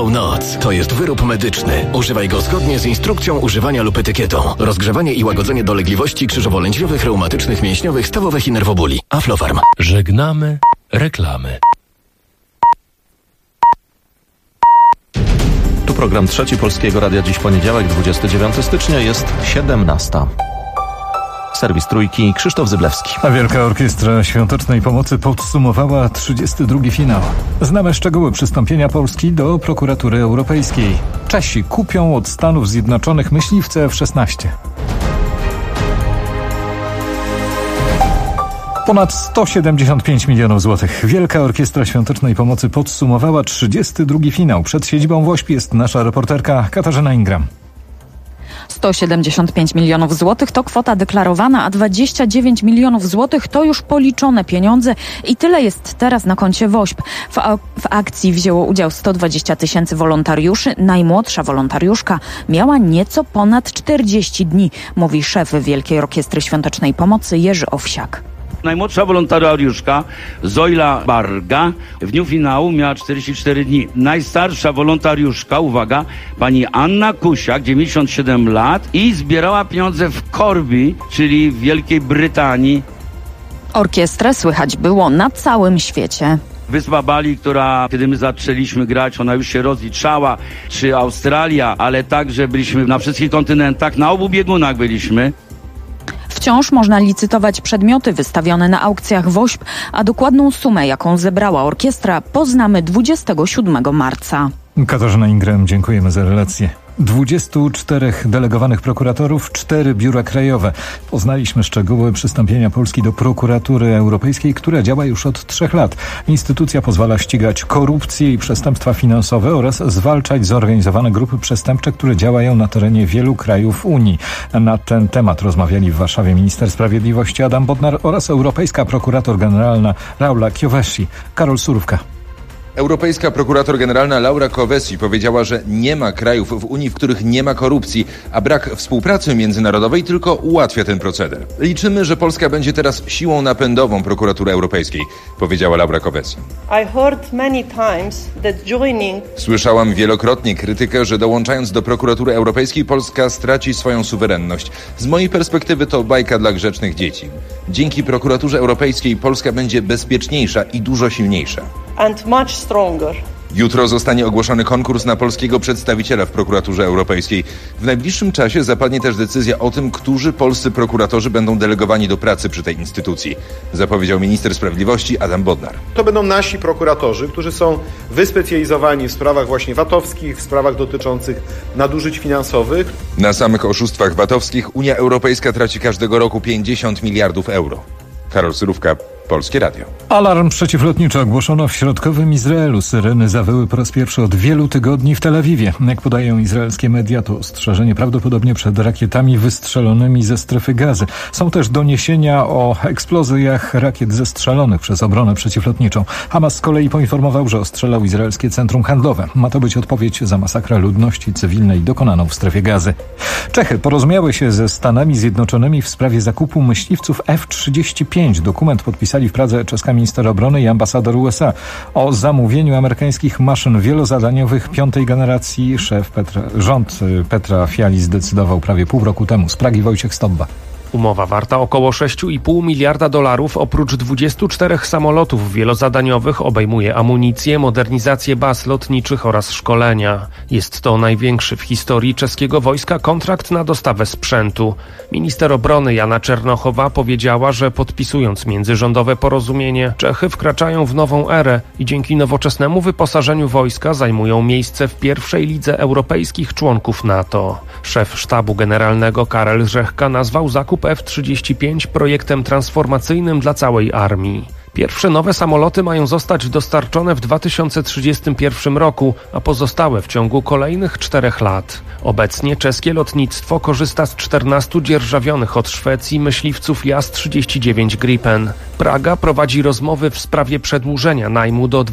całą noc. To jest wyrób medyczny. Używaj go zgodnie z instrukcją używania lub etykietą. Rozgrzewanie i łagodzenie dolegliwości krzyżowo-lędźwiowych, reumatycznych, mięśniowych, stawowych i nerwobóli. Aflofarm. Żegnamy reklamy. Tu program Trzeci Polskiego Radia. Dziś poniedziałek, 29 stycznia, jest 17. Serwis Trójki, Krzysztof Zyblewski. A Wielka Orkiestra Świątecznej Pomocy podsumowała 32. finał. Znamy szczegóły przystąpienia Polski do prokuratury europejskiej. Czesi kupią od Stanów Zjednoczonych myśliwce F-16. Ponad 175 milionów złotych. Wielka Orkiestra Świątecznej Pomocy podsumowała 32. finał. Przed siedzibą WOŚP jest nasza reporterka Katarzyna Ingram. 175 milionów złotych to kwota deklarowana, a 29 milionów złotych to już policzone pieniądze i tyle jest teraz na koncie WOŚP. W akcji wzięło udział 120 tysięcy wolontariuszy. Najmłodsza wolontariuszka miała nieco ponad 40 dni, mówi szef Wielkiej Orkiestry Świątecznej Pomocy Jerzy Owsiak. Najmłodsza wolontariuszka Zoila Barga w dniu finału miała 44 dni. Najstarsza wolontariuszka, uwaga, pani Anna Kusiak, 97 lat i zbierała pieniądze w Corby, czyli w Wielkiej Brytanii. Orkiestrę słychać było na całym świecie. Wyspa Bali, która kiedy my zaczęliśmy grać, ona już się rozliczała, czy Australia, ale także byliśmy na wszystkich kontynentach, na obu biegunach byliśmy. Wciąż można licytować przedmioty wystawione na aukcjach WOŚP, a dokładną sumę, jaką zebrała orkiestra, poznamy 27 marca. Katarzyna Ingram, dziękujemy za relację. 24 delegowanych prokuratorów, 4 biura krajowe. Poznaliśmy szczegóły przystąpienia Polski do prokuratury europejskiej, która działa już od 3 lat. Instytucja pozwala ścigać korupcję i przestępstwa finansowe oraz zwalczać zorganizowane grupy przestępcze, które działają na terenie wielu krajów Unii. Na ten temat rozmawiali w Warszawie minister sprawiedliwości Adam Bodnar oraz europejska prokurator generalna Laura Kövesi. Karol Surówka. Europejska prokurator generalna Laura Kövesi powiedziała, że nie ma krajów w Unii, w których nie ma korupcji, a brak współpracy międzynarodowej tylko ułatwia ten proceder. Liczymy, że Polska będzie teraz siłą napędową prokuratury europejskiej, powiedziała Laura Kövesi. Słyszałam wielokrotnie krytykę, że dołączając do prokuratury europejskiej Polska straci swoją suwerenność. Z mojej perspektywy to bajka dla grzecznych dzieci. Dzięki prokuraturze europejskiej Polska będzie bezpieczniejsza i dużo silniejsza. And much stronger. Jutro zostanie ogłoszony konkurs na polskiego przedstawiciela w prokuraturze europejskiej. W najbliższym czasie zapadnie też decyzja o tym, którzy polscy prokuratorzy będą delegowani do pracy przy tej instytucji, zapowiedział minister sprawiedliwości Adam Bodnar. To będą nasi prokuratorzy, którzy są wyspecjalizowani w sprawach właśnie VAT-owskich, w sprawach dotyczących nadużyć finansowych. Na samych oszustwach VAT-owskich Unia Europejska traci każdego roku 50 miliardów euro. Karol Surówka, Polskie Radio. Alarm przeciwlotniczy ogłoszono w środkowym Izraelu. Syreny zawyły po raz pierwszy od wielu tygodni w Tel Awiwie. Jak podają izraelskie media, to ostrzeżenie prawdopodobnie przed rakietami wystrzelonymi ze strefy Gazy. Są też doniesienia o eksplozjach rakiet zestrzelonych przez obronę przeciwlotniczą. Hamas z kolei poinformował, że ostrzelał izraelskie centrum handlowe. Ma to być odpowiedź za masakrę ludności cywilnej dokonaną w strefie Gazy. Czechy porozumiały się ze Stanami Zjednoczonymi w sprawie zakupu myśliwców F-35. Dokument podpisali w Pradze czeska minister obrony i ambasador USA. O zamówieniu amerykańskich maszyn wielozadaniowych 5. generacji rząd Petra Fiali zdecydował prawie pół roku temu. Z Pragi Wojciech Stobba. Umowa warta około $6,5 miliarda oprócz 24 samolotów wielozadaniowych obejmuje amunicję, modernizację baz lotniczych oraz szkolenia. Jest to największy w historii czeskiego wojska kontrakt na dostawę sprzętu. Minister obrony Jana Czernochowa powiedziała, że podpisując międzyrządowe porozumienie, Czechy wkraczają w nową erę i dzięki nowoczesnemu wyposażeniu wojska zajmują miejsce w pierwszej lidze europejskich członków NATO. Szef sztabu generalnego Karel Řehka nazwał zakup F-35 projektem transformacyjnym dla całej armii. Pierwsze nowe samoloty mają zostać dostarczone w 2031 roku, a pozostałe w ciągu kolejnych 4 lat. Obecnie czeskie lotnictwo korzysta z 14 dzierżawionych od Szwecji myśliwców JAS-39 Gripen. Praga prowadzi rozmowy w sprawie przedłużenia najmu do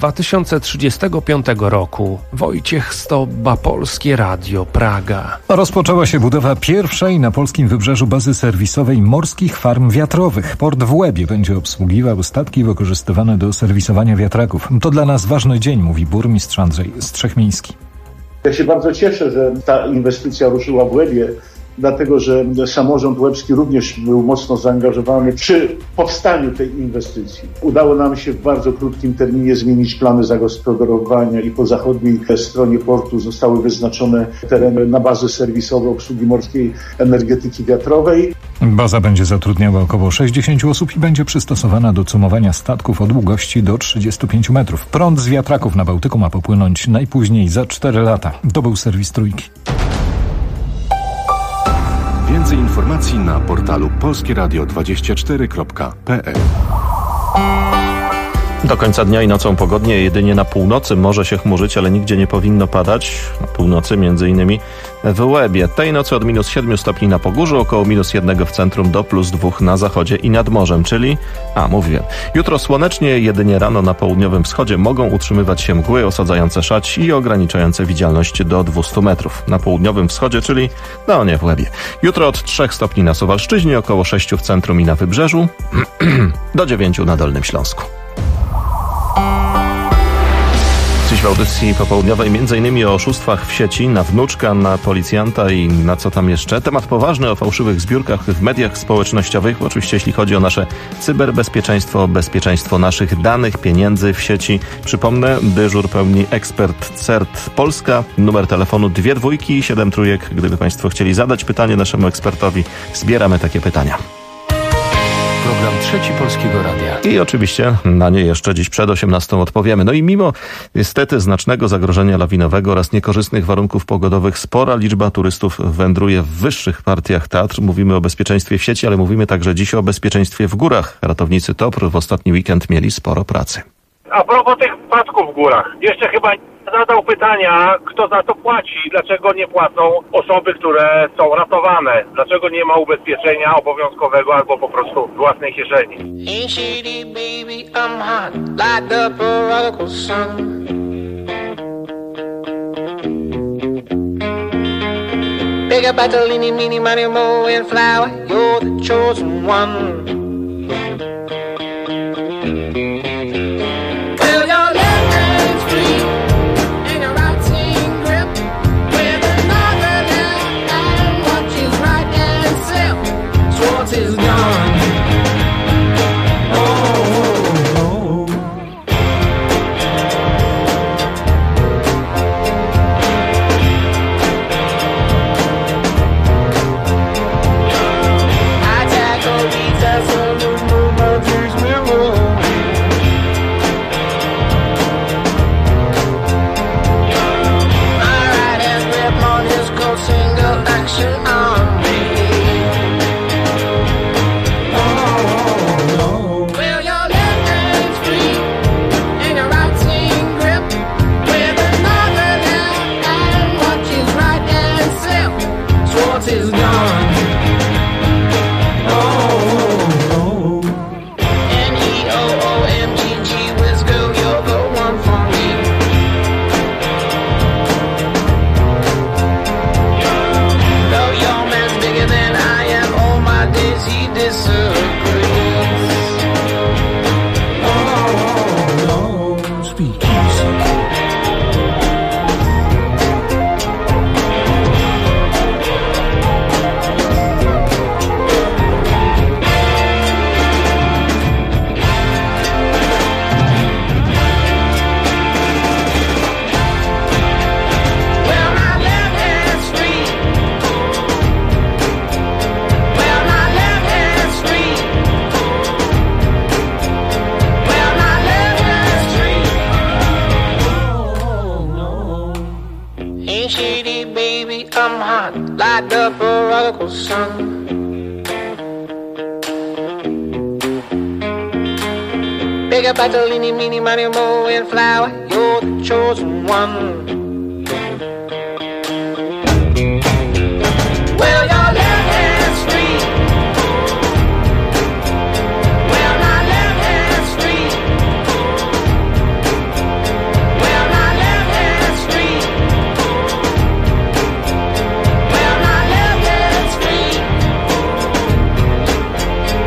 2035 roku. Wojciech Stobba, Polskie Radio, Praga. Rozpoczęła się budowa pierwszej na polskim wybrzeżu bazy serwisowej morskich farm wiatrowych. Port w Łebie będzie obsługiwał statki wykorzystywane do serwisowania wiatraków. To dla nas ważny dzień, mówi burmistrz Andrzej Strzechmiński. Ja się bardzo cieszę, że ta inwestycja ruszyła w Łebie, dlatego że samorząd łebski również był mocno zaangażowany przy powstaniu tej inwestycji. Udało nam się w bardzo krótkim terminie zmienić plany zagospodarowania i po zachodniej stronie portu zostały wyznaczone tereny na bazy serwisowe obsługi morskiej energetyki wiatrowej. Baza będzie zatrudniała około 60 osób i będzie przystosowana do cumowania statków o długości do 35 metrów. Prąd z wiatraków na Bałtyku ma popłynąć najpóźniej za 4 lata. To był serwis Trójki. Więcej informacji na portalu polskieradio24.pl. Do końca dnia i nocą pogodnie, jedynie na północy może się chmurzyć, ale nigdzie nie powinno padać. Na północy m.in. w Łebie. Tej nocy od -7 stopni na Pogórzu, około -1 w centrum do +2 na zachodzie i nad morzem, czyli... mówiłem. Jutro słonecznie, jedynie rano na południowym wschodzie mogą utrzymywać się mgły osadzające szać i ograniczające widzialność do 200 metrów. Na południowym wschodzie, czyli nie w Łebie. Jutro od 3 stopni na Suwalszczyźnie, około 6 w centrum i na Wybrzeżu, do 9 na Dolnym Śląsku. Dziś w audycji popołudniowej m.in. o oszustwach w sieci, na wnuczka, na policjanta i na co tam jeszcze. Temat poważny o fałszywych zbiórkach w mediach społecznościowych. Oczywiście jeśli chodzi o nasze cyberbezpieczeństwo, bezpieczeństwo naszych danych, pieniędzy w sieci. Przypomnę, dyżur pełni ekspert CERT Polska. Numer telefonu 22 73. Gdyby Państwo chcieli zadać pytanie naszemu ekspertowi, zbieramy takie pytania. Program Trzeci Polskiego Radia. I oczywiście na nie jeszcze dziś przed 18 odpowiemy. No i mimo niestety znacznego zagrożenia lawinowego oraz niekorzystnych warunków pogodowych, spora liczba turystów wędruje w wyższych partiach Tatr. Mówimy o bezpieczeństwie w sieci, ale mówimy także dziś o bezpieczeństwie w górach. Ratownicy TOPR w ostatni weekend mieli sporo pracy. A propos tych wypadków w górach, jeszcze chyba nie zadał pytania, kto za to płaci, dlaczego nie płacą osoby, które są ratowane, dlaczego nie ma ubezpieczenia obowiązkowego albo po prostu własnej kieszeni.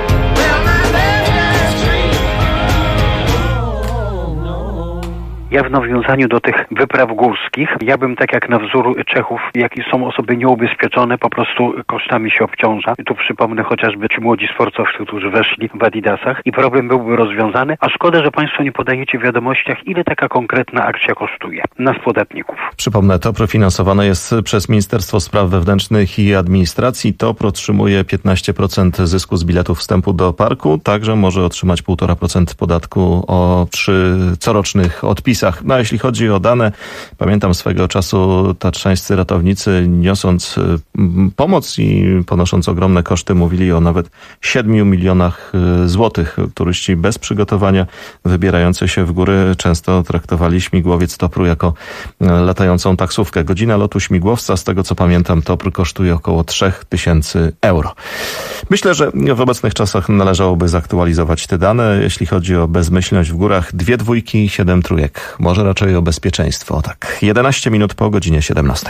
Ja w nawiązaniu do tych wypraw górskich, ja bym tak jak na wzór Czechów, jakie są osoby nieubezpieczone, po prostu kosztami się obciąża. Tu przypomnę chociażby ci młodzi sportowcy, którzy weszli w Adidasach i problem byłby rozwiązany, a szkoda, że Państwo nie podajecie w wiadomościach, ile taka konkretna akcja kosztuje nas podatników. Przypomnę, TOPR finansowane jest przez Ministerstwo Spraw Wewnętrznych i Administracji. TOPR otrzymuje 15% zysku z biletów wstępu do parku, także może otrzymać 1,5% podatku przy corocznych odpisach. No a jeśli chodzi o dane, pamiętam swego czasu tatrzańscy ratownicy, niosąc pomoc i ponosząc ogromne koszty, mówili o nawet 7 milionach złotych. Turyści bez przygotowania wybierający się w góry często traktowali śmigłowiec TOPR-u jako latającą taksówkę. Godzina lotu śmigłowca, z tego co pamiętam, TOPR kosztuje około 3000 euro. Myślę, że w obecnych czasach należałoby zaktualizować te dane. Jeśli chodzi o bezmyślność w górach, 2 dwójki, 7 trójek. Może raczej o bezpieczeństwo. Tak, 11 minut po godzinie 17.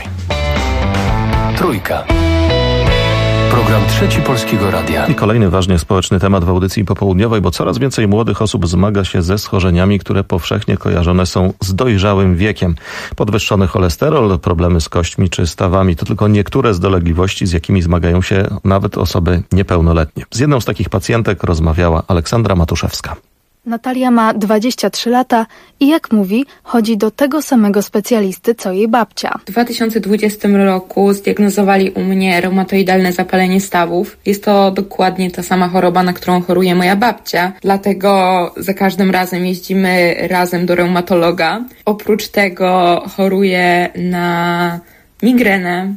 Trójka. Program Trzeci Polskiego Radia. I kolejny ważny społeczny temat w audycji popołudniowej, bo coraz więcej młodych osób zmaga się ze schorzeniami, które powszechnie kojarzone są z dojrzałym wiekiem. Podwyższony cholesterol, problemy z kośćmi czy stawami to tylko niektóre z dolegliwości, z jakimi zmagają się nawet osoby niepełnoletnie. Z jedną z takich pacjentek rozmawiała Aleksandra Matuszewska. Natalia ma 23 lata i jak mówi, chodzi do tego samego specjalisty, co jej babcia. W 2020 roku zdiagnozowali u mnie reumatoidalne zapalenie stawów. Jest to dokładnie ta sama choroba, na którą choruje moja babcia. Dlatego za każdym razem jeździmy razem do reumatologa. Oprócz tego choruję na migrenę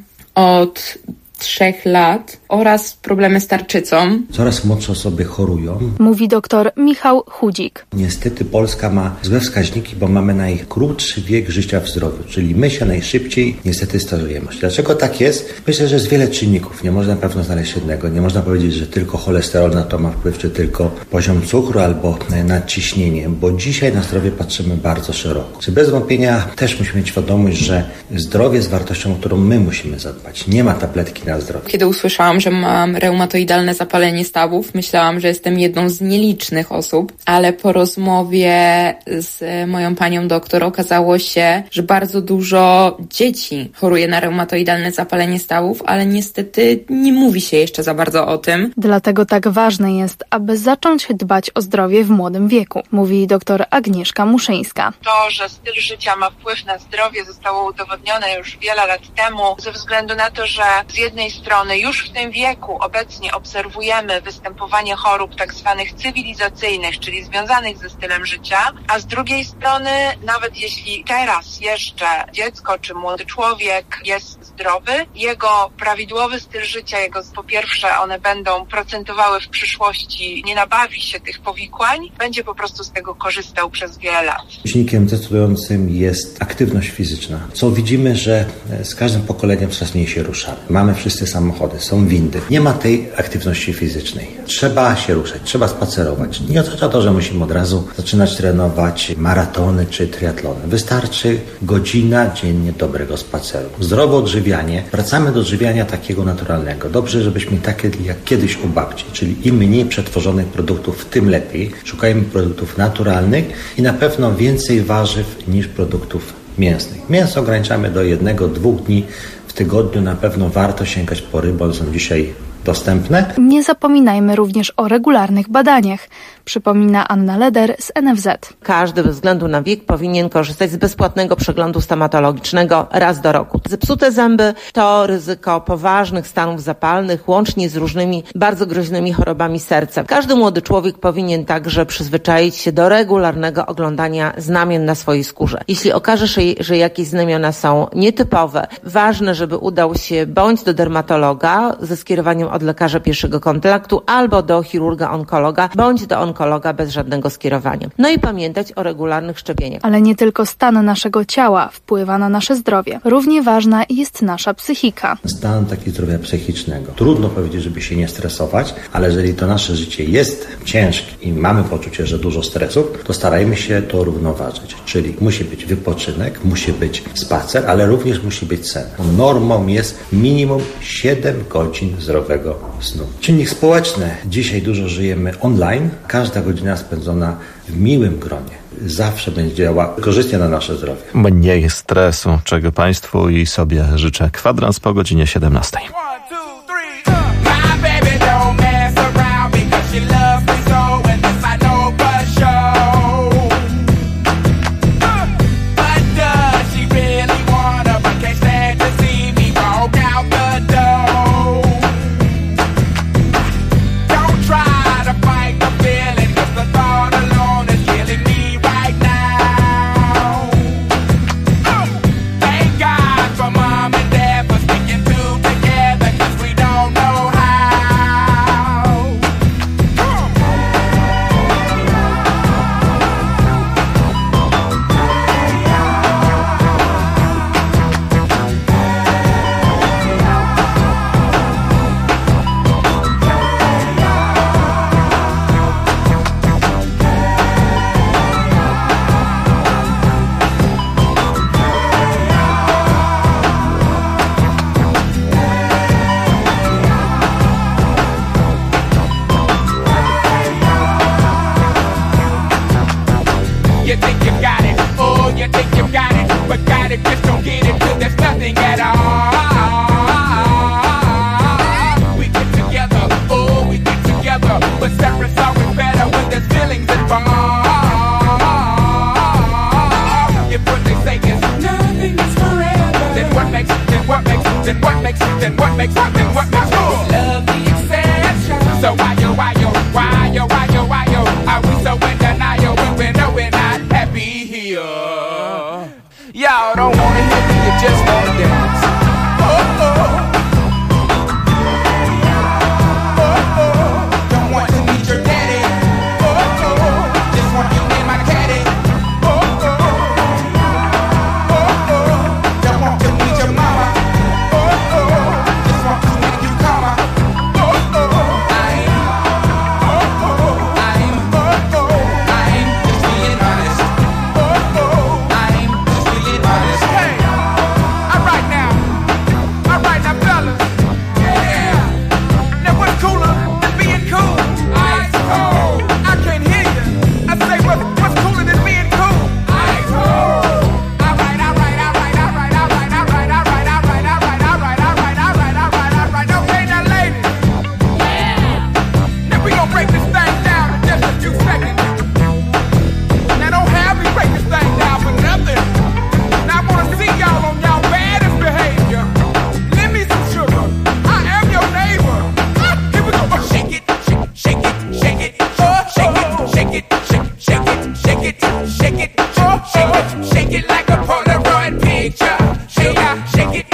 od 3 lat oraz problemy z tarczycą. Coraz młodsze osoby chorują. Mówi doktor Michał Chudzik. Niestety Polska ma złe wskaźniki, bo mamy najkrótszy wiek życia w zdrowiu, czyli my się najszybciej niestety starzejemy. Dlaczego tak jest? Myślę, że jest wiele czynników. Nie można na pewno znaleźć jednego. Nie można powiedzieć, że tylko cholesterol na to ma wpływ, czy tylko poziom cukru albo nadciśnienie, bo dzisiaj na zdrowie patrzymy bardzo szeroko. Czy bez wątpienia też musimy mieć świadomość, że zdrowie jest wartością, o którą my musimy zadbać. Nie ma tabletki na zdrowie. Kiedy usłyszałam, że mam reumatoidalne zapalenie stawów, myślałam, że jestem jedną z nielicznych osób, ale po rozmowie z moją panią doktor okazało się, że bardzo dużo dzieci choruje na reumatoidalne zapalenie stawów, ale niestety nie mówi się jeszcze za bardzo o tym. Dlatego tak ważne jest, aby zacząć dbać o zdrowie w młodym wieku, mówi dr Agnieszka Muszyńska. To, że styl życia ma wpływ na zdrowie, zostało udowodnione już wiele lat temu, ze względu na to, że z jednej strony już w tym wieku obecnie obserwujemy występowanie chorób tak zwanych cywilizacyjnych, czyli związanych ze stylem życia, a z drugiej strony nawet jeśli teraz jeszcze dziecko czy młody człowiek jest zdrowy, jego prawidłowy styl życia, po pierwsze one będą procentowały w przyszłości, nie nabawi się tych powikłań, będzie po prostu z tego korzystał przez wiele lat. Czynnikiem decydującym jest aktywność fizyczna. Co widzimy, że z każdym pokoleniem coraz mniej się ruszamy. Mamy wszyscy samochody, są windy. Nie ma tej aktywności fizycznej. Trzeba się ruszać, trzeba spacerować. Nie oznacza to, że musimy od razu zaczynać trenować maratony czy triatlony. Wystarczy godzina dziennie dobrego spaceru. Zdrowe odżywianie. Wracamy do odżywiania takiego naturalnego. Dobrze, żebyśmy takie jak kiedyś u babci, czyli im mniej przetworzonych produktów, tym lepiej. Szukajmy produktów naturalnych i na pewno więcej warzyw niż produktów mięsnych. Mięso ograniczamy do 1-2 dni w tygodniu. Na pewno warto sięgać po ryby, one są dzisiaj dostępne. Nie zapominajmy również o regularnych badaniach, przypomina Anna Leder z NFZ. Każdy bez względu na wiek powinien korzystać z bezpłatnego przeglądu stomatologicznego raz do roku. Zepsute zęby to ryzyko poważnych stanów zapalnych, łącznie z różnymi bardzo groźnymi chorobami serca. Każdy młody człowiek powinien także przyzwyczaić się do regularnego oglądania znamion na swojej skórze. Jeśli okaże się, że jakieś znamiona są nietypowe, ważne, żeby udał się bądź do dermatologa ze skierowaniem od lekarza pierwszego kontaktu, albo do chirurga onkologa, bądź do onkologa bez żadnego skierowania. No i pamiętać o regularnych szczepieniach. Ale nie tylko stan naszego ciała wpływa na nasze zdrowie. Równie ważna jest nasza psychika. Stan taki zdrowia psychicznego. Trudno powiedzieć, żeby się nie stresować, ale jeżeli to nasze życie jest ciężkie i mamy poczucie, że dużo stresów, to starajmy się to równoważyć. Czyli musi być wypoczynek, musi być spacer, ale również musi być sen. Normą jest minimum 7 godzin zdrowego snu. Czynnik społeczny. Dzisiaj dużo żyjemy online. Każda godzina spędzona w miłym gronie, zawsze będzie działała korzystnie na nasze zdrowie. Mniej stresu, czego Państwu i sobie życzę. Kwadrans po godzinie 17. Y'all don't wanna hear me, you just wanna dance. Oh, oh. Oh, oh. Don't want to meet your daddy. Oh, oh. Just want you in my caddy. Oh, oh. Oh, oh. Don't want to meet your mama. Oh, oh. Just want to make you come. Oh, oh. I'm just being honest. Oh, oh. I'm just being honest. Hey, alright now, fellas. Yeah. Now what's cooler than being cool? Ice cold. I can't hear you. I say what's cooler than being cool? Ice cold. Alright. Okay, now ladies. Yeah. Now we gon' break this thing down in just a few seconds. Now don't have me break this thing down for nothing. Now I wanna see y'all on y'all baddest behavior. Lend me some sugar. I am your neighbor. Here we go. Oh, shake it. Oh, shake it. Oh, shake it. Oh, shake it like a Polaroid picture. Shake it.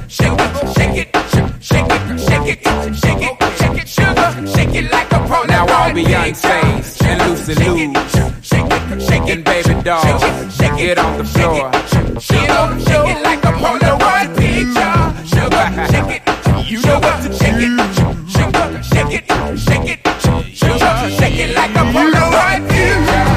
Sugar. Shake it like a Polaroid now all Beyonce's and Lucy Lou's and Baby Doll, get on the floor. Shake it like a Polaroid picture. Sugar, shake it. You know what to shake it. Sugar, shake it. Sugar, shake it like a Polaroid picture.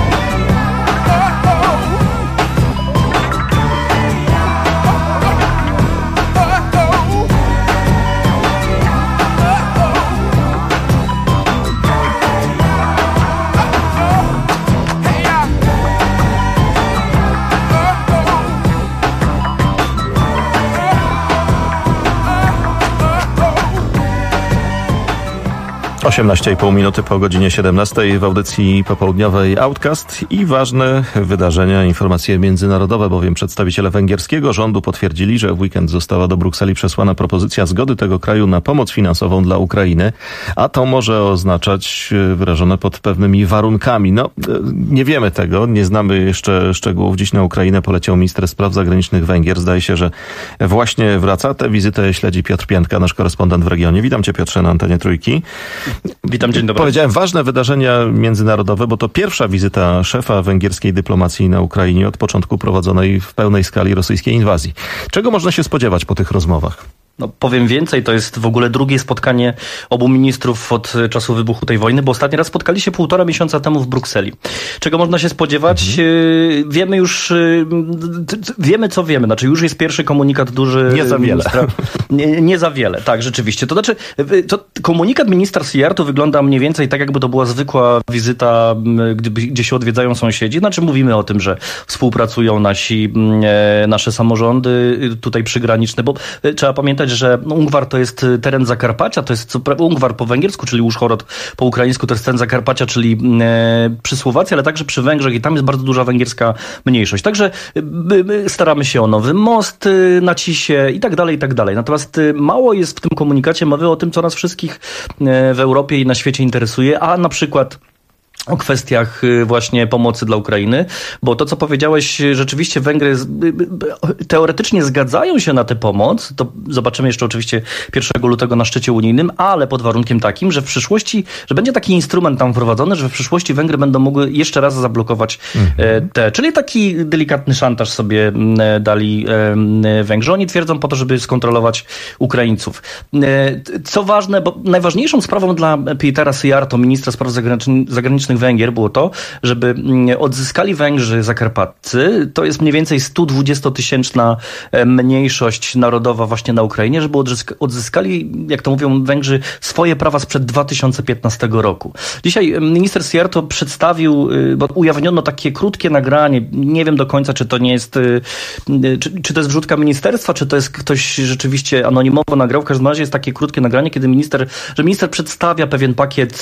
- 18,5 minuty po godzinie 17 w audycji popołudniowej Outcast i ważne wydarzenia, informacje międzynarodowe, bowiem przedstawiciele węgierskiego rządu potwierdzili, że w weekend została do Brukseli przesłana propozycja zgody tego kraju na pomoc finansową dla Ukrainy, a to może oznaczać wyrażone pod pewnymi warunkami. No, nie wiemy tego, nie znamy jeszcze szczegółów. Dziś na Ukrainę poleciał minister spraw zagranicznych Węgier. Zdaje się, że właśnie wraca. Tę wizytę śledzi Piotr Piętka, nasz korespondent w regionie. Witam cię, Piotrze, na antenie Trójki. Witam, dzień dobry. Powiedziałem ważne wydarzenia międzynarodowe, bo to pierwsza wizyta szefa węgierskiej dyplomacji na Ukrainie od początku prowadzonej w pełnej skali rosyjskiej inwazji. Czego można się spodziewać po tych rozmowach? No, powiem więcej, to jest w ogóle drugie spotkanie obu ministrów od czasu wybuchu tej wojny, bo ostatni raz spotkali się 1,5 miesiąca temu w Brukseli. Czego można się spodziewać? Wiemy, co wiemy. Znaczy już jest pierwszy komunikat duży. Nie za wiele. Nie za wiele, tak, rzeczywiście. To znaczy, komunikat ministra Sijarto wygląda mniej więcej tak, jakby to była zwykła wizyta, gdzie się odwiedzają sąsiedzi. Znaczy mówimy o tym, że współpracują nasze samorządy tutaj przygraniczne, bo trzeba pamiętać, że Ungvar to jest teren Zakarpacia, to jest Ungvar po węgiersku, czyli Uszhorod po ukraińsku, to jest teren Zakarpacia, czyli przy Słowacji, ale także przy Węgrzech i tam jest bardzo duża węgierska mniejszość. Także staramy się o nowy most na Cisie i tak dalej, i tak dalej. Natomiast mało jest w tym komunikacie mowy o tym, co nas wszystkich w Europie i na świecie interesuje, a na przykład o kwestiach właśnie pomocy dla Ukrainy, bo to, co powiedziałeś, rzeczywiście Węgry teoretycznie zgadzają się na tę pomoc, to zobaczymy jeszcze oczywiście 1 lutego na szczycie unijnym, ale pod warunkiem takim, że w przyszłości, że będzie taki instrument tam wprowadzony, że w przyszłości Węgry będą mogły jeszcze raz zablokować czyli taki delikatny szantaż sobie dali Węgrzy. Oni twierdzą po to, żeby skontrolować Ukraińców. Co ważne, bo najważniejszą sprawą dla Pietera Sijarto, ministra spraw zagranicznych Węgier, było to, żeby odzyskali Węgrzy zakarpatcy, to jest mniej więcej 120-tysięczna mniejszość narodowa właśnie na Ukrainie, żeby odzyskali, jak to mówią Węgrzy, swoje prawa sprzed 2015 roku. Dzisiaj minister Sijarto przedstawił, bo ujawniono takie krótkie nagranie, nie wiem do końca, czy to nie jest, czy to jest wrzutka ministerstwa, czy to jest ktoś rzeczywiście anonimowo nagrał, w każdym razie jest takie krótkie nagranie, kiedy minister przedstawia pewien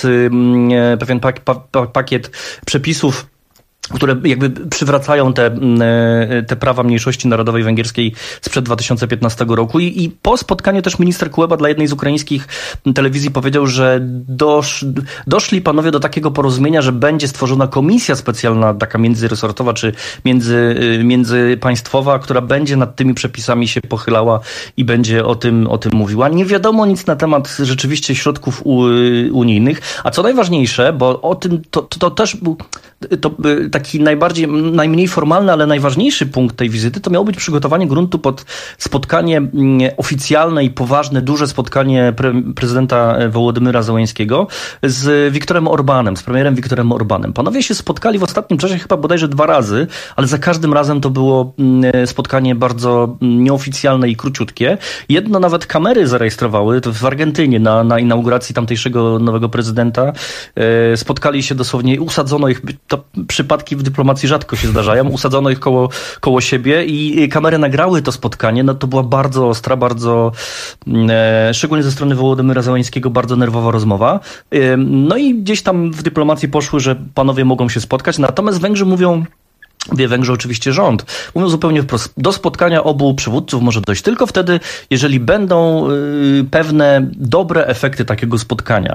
pakiet przepisów, które jakby przywracają te prawa mniejszości narodowej węgierskiej sprzed 2015 roku. I po spotkaniu też minister Kuleba dla jednej z ukraińskich telewizji powiedział, że doszli panowie do takiego porozumienia, że będzie stworzona komisja specjalna, taka międzyresortowa czy międzypaństwowa, która będzie nad tymi przepisami się pochylała i będzie o tym mówiła. Nie wiadomo nic na temat rzeczywiście środków unijnych, a co najważniejsze, bo o tym to też był taki najmniej formalny, ale najważniejszy punkt tej wizyty, to miało być przygotowanie gruntu pod spotkanie oficjalne i poważne, duże spotkanie prezydenta Wołodymyra Zełenskiego z Viktorem Orbánem, z premierem Viktorem Orbánem. Panowie się spotkali w ostatnim czasie chyba bodajże 2 razy, ale za każdym razem to było spotkanie bardzo nieoficjalne i króciutkie. Jedno nawet kamery zarejestrowały, to w Argentynie na inauguracji tamtejszego nowego prezydenta. Spotkali się dosłownie, usadzono ich, to przypadki w dyplomacji rzadko się zdarzają, usadzono ich koło siebie i kamery nagrały to spotkanie. No to była bardzo ostra, bardzo, szczególnie ze strony Wołodymyra Zełenskiego, bardzo nerwowa rozmowa. No i gdzieś tam w dyplomacji poszły, że panowie mogą się spotkać, natomiast Węgrzy mówią, Węgrzy oczywiście rząd, mówią zupełnie wprost, do spotkania obu przywódców może dojść tylko wtedy, jeżeli będą pewne dobre efekty takiego spotkania.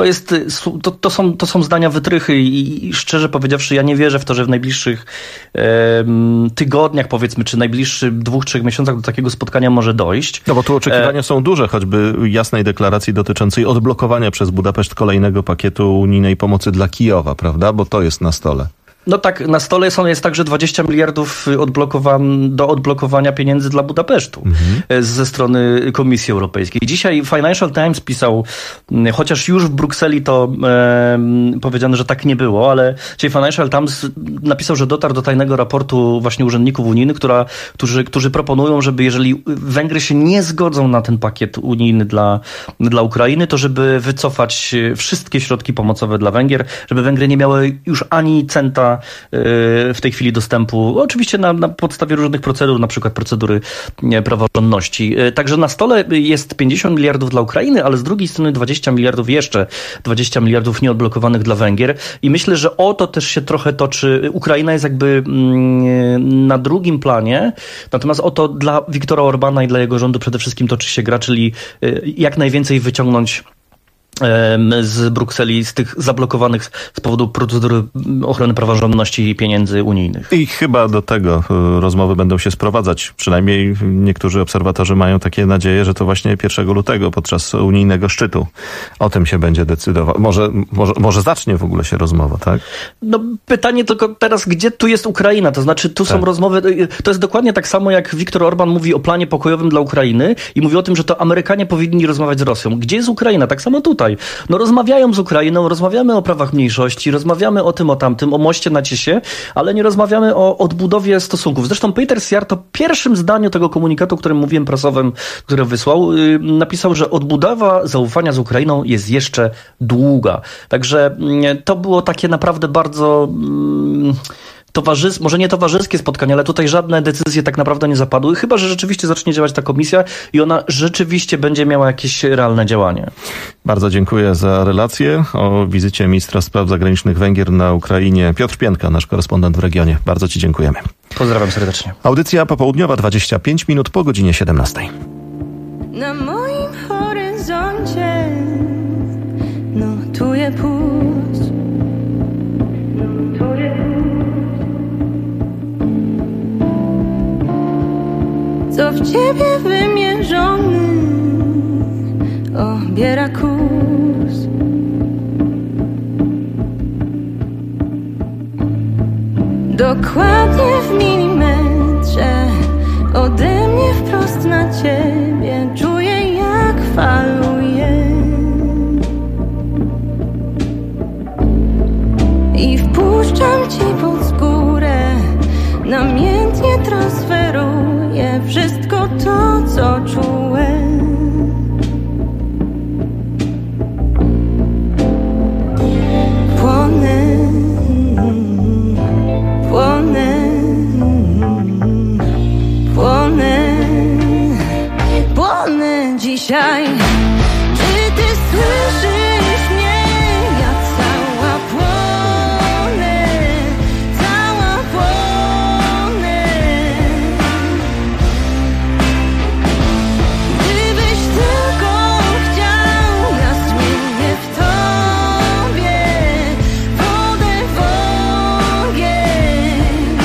To są zdania wytrychy i szczerze powiedziawszy, ja nie wierzę w to, że w najbliższych tygodniach, powiedzmy, czy najbliższych 2-3 miesiącach do takiego spotkania może dojść. No bo tu oczekiwania są duże, choćby jasnej deklaracji dotyczącej odblokowania przez Budapeszt kolejnego pakietu unijnej pomocy dla Kijowa, prawda? Bo to jest na stole. No tak, na stole jest także 20 miliardów do odblokowania pieniędzy dla Budapesztu ze strony Komisji Europejskiej. Dzisiaj Financial Times pisał, chociaż już w Brukseli to powiedziano, że tak nie było, ale dzisiaj Financial Times napisał, że dotarł do tajnego raportu właśnie urzędników unijnych, którzy proponują, żeby jeżeli Węgry się nie zgodzą na ten pakiet unijny dla Ukrainy, to żeby wycofać wszystkie środki pomocowe dla Węgier, żeby Węgry nie miały już ani centa w tej chwili dostępu, oczywiście na podstawie różnych procedur, na przykład procedury praworządności. Także na stole jest 50 miliardów dla Ukrainy, ale z drugiej strony 20 miliardów nieodblokowanych dla Węgier i myślę, że o to też się trochę toczy. Ukraina jest jakby na drugim planie, natomiast o to dla Viktora Orbána i dla jego rządu przede wszystkim toczy się gra, czyli jak najwięcej wyciągnąć z Brukseli, z tych zablokowanych z powodu procedury ochrony praworządności i pieniędzy unijnych. I chyba do tego rozmowy będą się sprowadzać. Przynajmniej niektórzy obserwatorzy mają takie nadzieje, że to właśnie 1 lutego podczas unijnego szczytu o tym się będzie decydował. Może zacznie w ogóle się rozmowa, tak? No pytanie tylko teraz, gdzie tu jest Ukraina? To znaczy tu są rozmowy, to jest dokładnie tak samo jak Viktor Orbán mówi o planie pokojowym dla Ukrainy i mówi o tym, że to Amerykanie powinni rozmawiać z Rosją. Gdzie jest Ukraina? Tak samo tutaj. tutaj. No rozmawiają z Ukrainą, rozmawiamy o prawach mniejszości, rozmawiamy o tym, o tamtym, o moście na Ciesie, ale nie rozmawiamy o odbudowie stosunków. Zresztą Peter Siart to w pierwszym zdaniu tego komunikatu, o którym mówiłem, prasowym, który wysłał, napisał, że odbudowa zaufania z Ukrainą jest jeszcze długa. Także to było takie naprawdę bardzo może nie towarzyskie spotkanie, ale tutaj żadne decyzje tak naprawdę nie zapadły, chyba że rzeczywiście zacznie działać ta komisja i ona rzeczywiście będzie miała jakieś realne działanie. Bardzo dziękuję za relację o wizycie ministra spraw zagranicznych Węgier na Ukrainie. Piotr Piętka, nasz korespondent w regionie. Bardzo ci dziękujemy. Pozdrawiam serdecznie. Audycja popołudniowa, 25 minut po godzinie 17. Na moim horyzoncie notuje puls. Co w ciebie wymierzony obiera kurs. Dokładnie w milimetrze ode mnie wprost na ciebie czuję, jak faluje. I wpuszczam ci pod skórę, namiętnie transferuję wszystko to, co czułem. Płonę, płonę, płonę, płonę dzisiaj. Czy ty słyszysz mnie? Ja cała płonę, cała płonę. Gdybyś tylko chciał, ja zmienię w tobie wodę w ogień.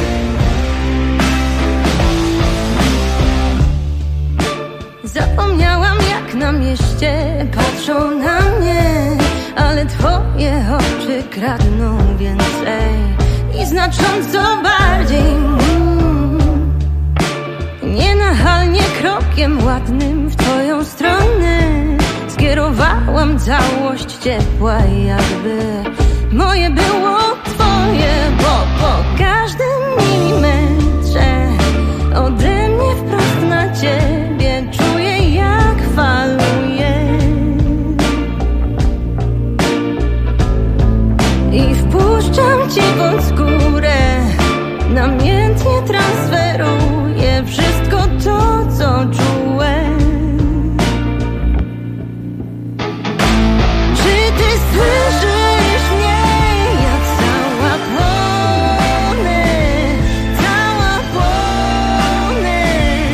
Zapomniałam, jak na mieście patrzą na mnie, ale twoje oczy kradną więcej i znacząco bardziej. Nienachalnie krokiem ładnym w twoją stronę skierowałam całość ciepła, jakby moje było twoje, bo po każdym milimetrze ode mnie wprost na ciebie czuję, jak faluje. I wpuszczam ci pod skórę, namiętnie transferuję wszystko to, co czułem. Czy ty słyszysz mnie? Ja cała płonę, cała płonę.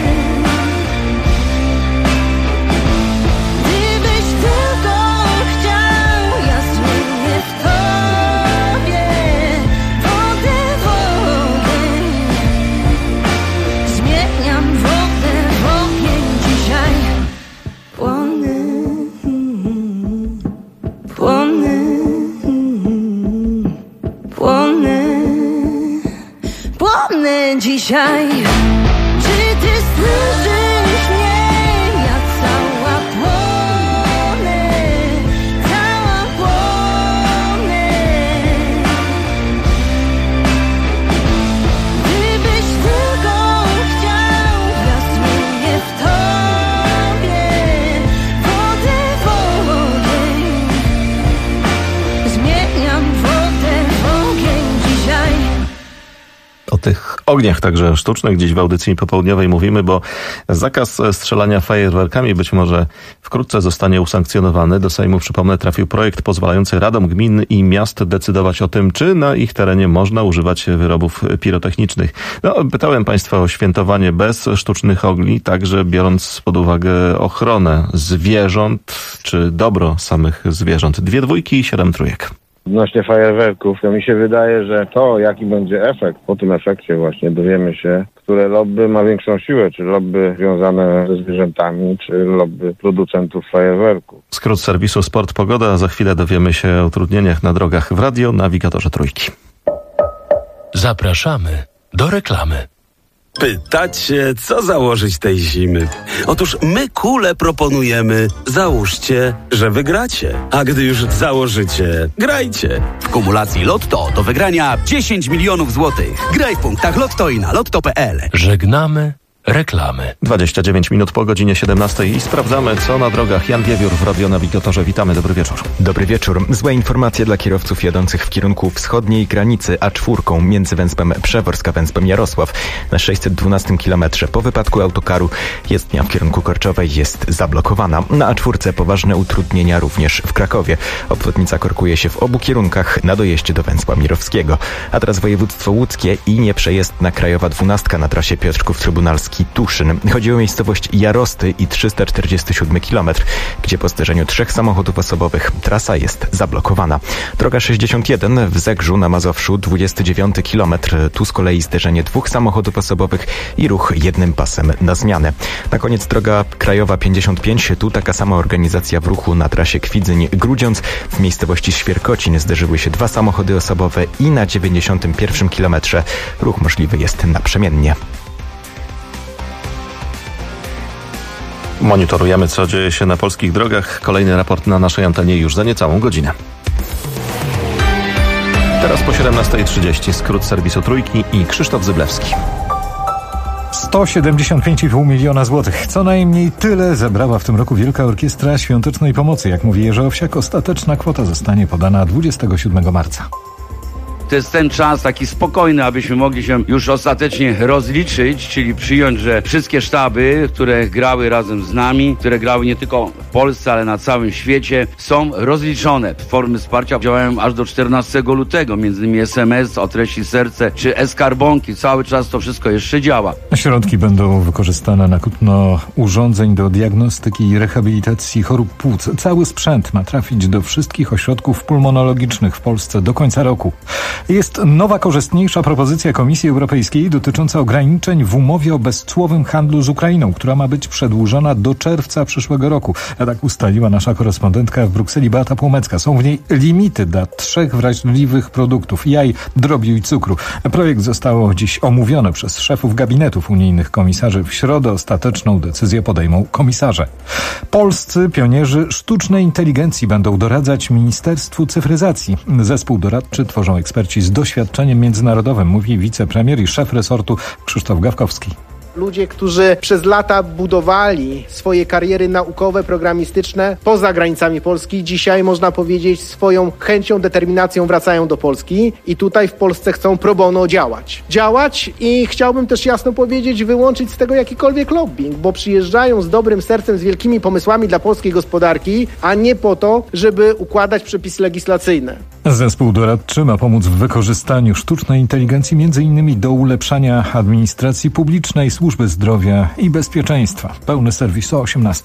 Gdybyś tylko chciał, ja zmienię w tobie wodę w ogień. Zmieniam wodę w ogień dzisiaj. Płonę, płonę, płonę, płonę dzisiaj. Czy ty słyszysz mnie? Ja cała płonę, cała płonę. Gdybyś tylko chciał, ja zmienię w tobie wodę w ogień. Zmieniam wodę w ogień dzisiaj. O tych ogniach także sztucznych dziś w audycji popołudniowej mówimy, bo zakaz strzelania fajerwerkami być może wkrótce zostanie usankcjonowany. Do Sejmu, przypomnę, trafił projekt pozwalający radom gmin i miast decydować o tym, czy na ich terenie można używać wyrobów pirotechnicznych. No, pytałem Państwa o świętowanie bez sztucznych ogni, także biorąc pod uwagę ochronę zwierząt, czy dobro samych zwierząt. 2 dwójki i 7 trójek. Odnośnie fajerwerków, to mi się wydaje, że to, jaki będzie efekt, po tym efekcie właśnie dowiemy się, które lobby ma większą siłę, czy lobby związane ze zwierzętami, czy lobby producentów fajerwerków. Skrót serwisu Sport Pogoda, za chwilę dowiemy się o utrudnieniach na drogach w Radio Nawigatorze Trójki. Zapraszamy do reklamy. Pytacie, co założyć tej zimy? Otóż my kule proponujemy. Załóżcie, że wygracie. A gdy już założycie, grajcie. W kumulacji Lotto do wygrania 10 milionów złotych. Graj w punktach Lotto i na lotto.pl. Żegnamy reklamy. 29 minut po godzinie 17 i sprawdzamy, co na drogach. Jan Wiewiór w Radionawigatorze. Witamy, dobry wieczór. Dobry wieczór. Złe informacje dla kierowców jadących w kierunku wschodniej granicy A4 między Węspem Przeworsk a Węspem Jarosław na 612 km. Po wypadku autokaru jezdnia w kierunku Korczowej jest zablokowana. Na A4 poważne utrudnienia również w Krakowie. Obwodnica korkuje się w obu kierunkach na dojeździe do Węzła Mirowskiego. A teraz województwo łódzkie i nieprzejezdna Krajowa 12 na trasie Piotrków-Trybunalski Tuszyn. Chodzi o miejscowość Jarosty i 347 km, gdzie po zderzeniu 3 samochodów osobowych trasa jest zablokowana. Droga 61 w Zegrzu na Mazowszu 29 km. Tu z kolei zderzenie 2 samochodów osobowych i ruch jednym pasem na zmianę. Na koniec droga krajowa 55. Tu taka sama organizacja w ruchu na trasie Kwidzyń-Grudziądz. W miejscowości Świerkocin zderzyły się 2 samochody osobowe i na 91 km ruch możliwy jest naprzemiennie. Monitorujemy, co dzieje się na polskich drogach. Kolejny raport na naszej antenie już za niecałą godzinę. Teraz po 17:30 skrót serwisu Trójki i Krzysztof Zyblewski. 175,5 miliona złotych. Co najmniej tyle zebrała w tym roku Wielka Orkiestra Świątecznej Pomocy. Jak mówi Jerzy Owsiak, ostateczna kwota zostanie podana 27 marca. To jest ten czas taki spokojny, abyśmy mogli się już ostatecznie rozliczyć, czyli przyjąć, że wszystkie sztaby, które grały razem z nami, które grały nie tylko w Polsce, ale na całym świecie, są rozliczone. Formy wsparcia działają aż do 14 lutego, między innymi SMS o treści serce czy e-skarbonki. Cały czas to wszystko jeszcze działa. Środki będą wykorzystane na kupno urządzeń do diagnostyki i rehabilitacji chorób płuc. Cały sprzęt ma trafić do wszystkich ośrodków pulmonologicznych w Polsce do końca roku. Jest nowa, korzystniejsza propozycja Komisji Europejskiej dotycząca ograniczeń w umowie o bezcłowym handlu z Ukrainą, która ma być przedłużona do czerwca przyszłego roku. A tak ustaliła nasza korespondentka w Brukseli Beata Płomecka. Są w niej limity dla 3 wrażliwych produktów: jaj, drobiu i cukru. Projekt został dziś omówiony przez szefów gabinetów unijnych komisarzy. W środę ostateczną decyzję podejmą komisarze. Polscy pionierzy sztucznej inteligencji będą doradzać Ministerstwu Cyfryzacji. Zespół doradczy tworzą eksperci z doświadczeniem międzynarodowym, mówi wicepremier i szef resortu Krzysztof Gawkowski. Ludzie, którzy przez lata budowali swoje kariery naukowe, programistyczne poza granicami Polski, dzisiaj można powiedzieć swoją chęcią, determinacją wracają do Polski i tutaj w Polsce chcą pro bono działać i chciałbym też jasno powiedzieć, wyłączyć z tego jakikolwiek lobbying, bo przyjeżdżają z dobrym sercem, z wielkimi pomysłami dla polskiej gospodarki, a nie po to, żeby układać przepisy legislacyjne. Zespół doradczy ma pomóc w wykorzystaniu sztucznej inteligencji m.in. do ulepszania administracji publicznej, służby zdrowia i bezpieczeństwa. Pełny serwis o 18:00.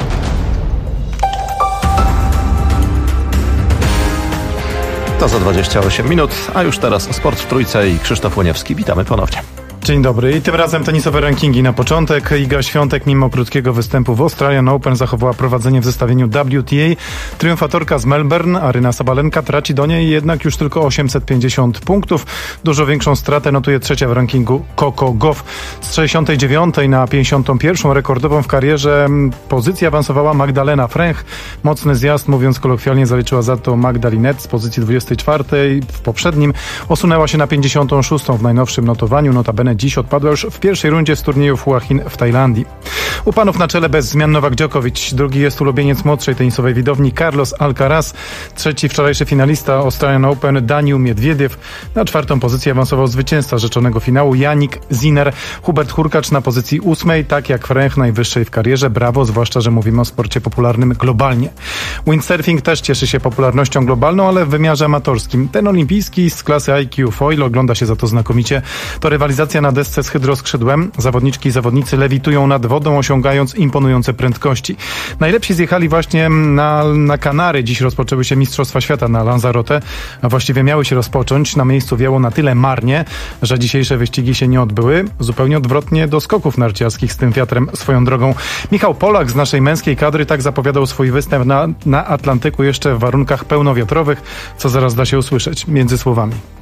To za 28 minut, a już teraz sport w Trójce i Krzysztof Łoniewski. Witamy ponownie. Dzień dobry. I tym razem tenisowe rankingi na początek. Iga Świątek mimo krótkiego występu w Australian Open zachowała prowadzenie w zestawieniu WTA. Triumfatorka z Melbourne, Aryna Sabalenka, traci do niej jednak już tylko 850 punktów. Dużo większą stratę notuje trzecia w rankingu Coco Gauff. Z 69 na 51 rekordową w karierze pozycję awansowała Magdalena Fręch. Mocny zjazd, mówiąc kolokwialnie, zaliczyła za to Magdalinet z pozycji 24 w poprzednim. Osunęła się na 56 w najnowszym notowaniu. Notabene dziś odpadła już w pierwszej rundzie z turnieju w Hua Hin w Tajlandii. U panów na czele bez zmian Nowak Djokovic. Drugi jest ulubieniec młodszej tenisowej widowni Carlos Alcaraz. Trzeci wczorajszy finalista Australian Open Daniil Miedwiediew. Na 4. pozycję awansował zwycięzca rzeczonego finału Jannik Sinner. Hubert Hurkacz na pozycji 8, tak jak Fręch, najwyższej w karierze. Brawo, zwłaszcza, że mówimy o sporcie popularnym globalnie. Windsurfing też cieszy się popularnością globalną, ale w wymiarze amatorskim. Ten olimpijski z klasy IQ Foil ogląda się za to znakomicie. To rywalizacja na desce z hydroskrzydłem. Zawodniczki i zawodnicy lewitują nad wodą, osiągając imponujące prędkości. Najlepsi zjechali właśnie na Kanary. Dziś rozpoczęły się Mistrzostwa Świata na Lanzarote, a właściwie miały się rozpocząć. Na miejscu wiało na tyle marnie, że dzisiejsze wyścigi się nie odbyły. Zupełnie odwrotnie do skoków narciarskich z tym wiatrem swoją drogą. Michał Polak z naszej męskiej kadry tak zapowiadał swój występ na Atlantyku jeszcze w warunkach pełnowiatrowych, co zaraz da się usłyszeć między słowami.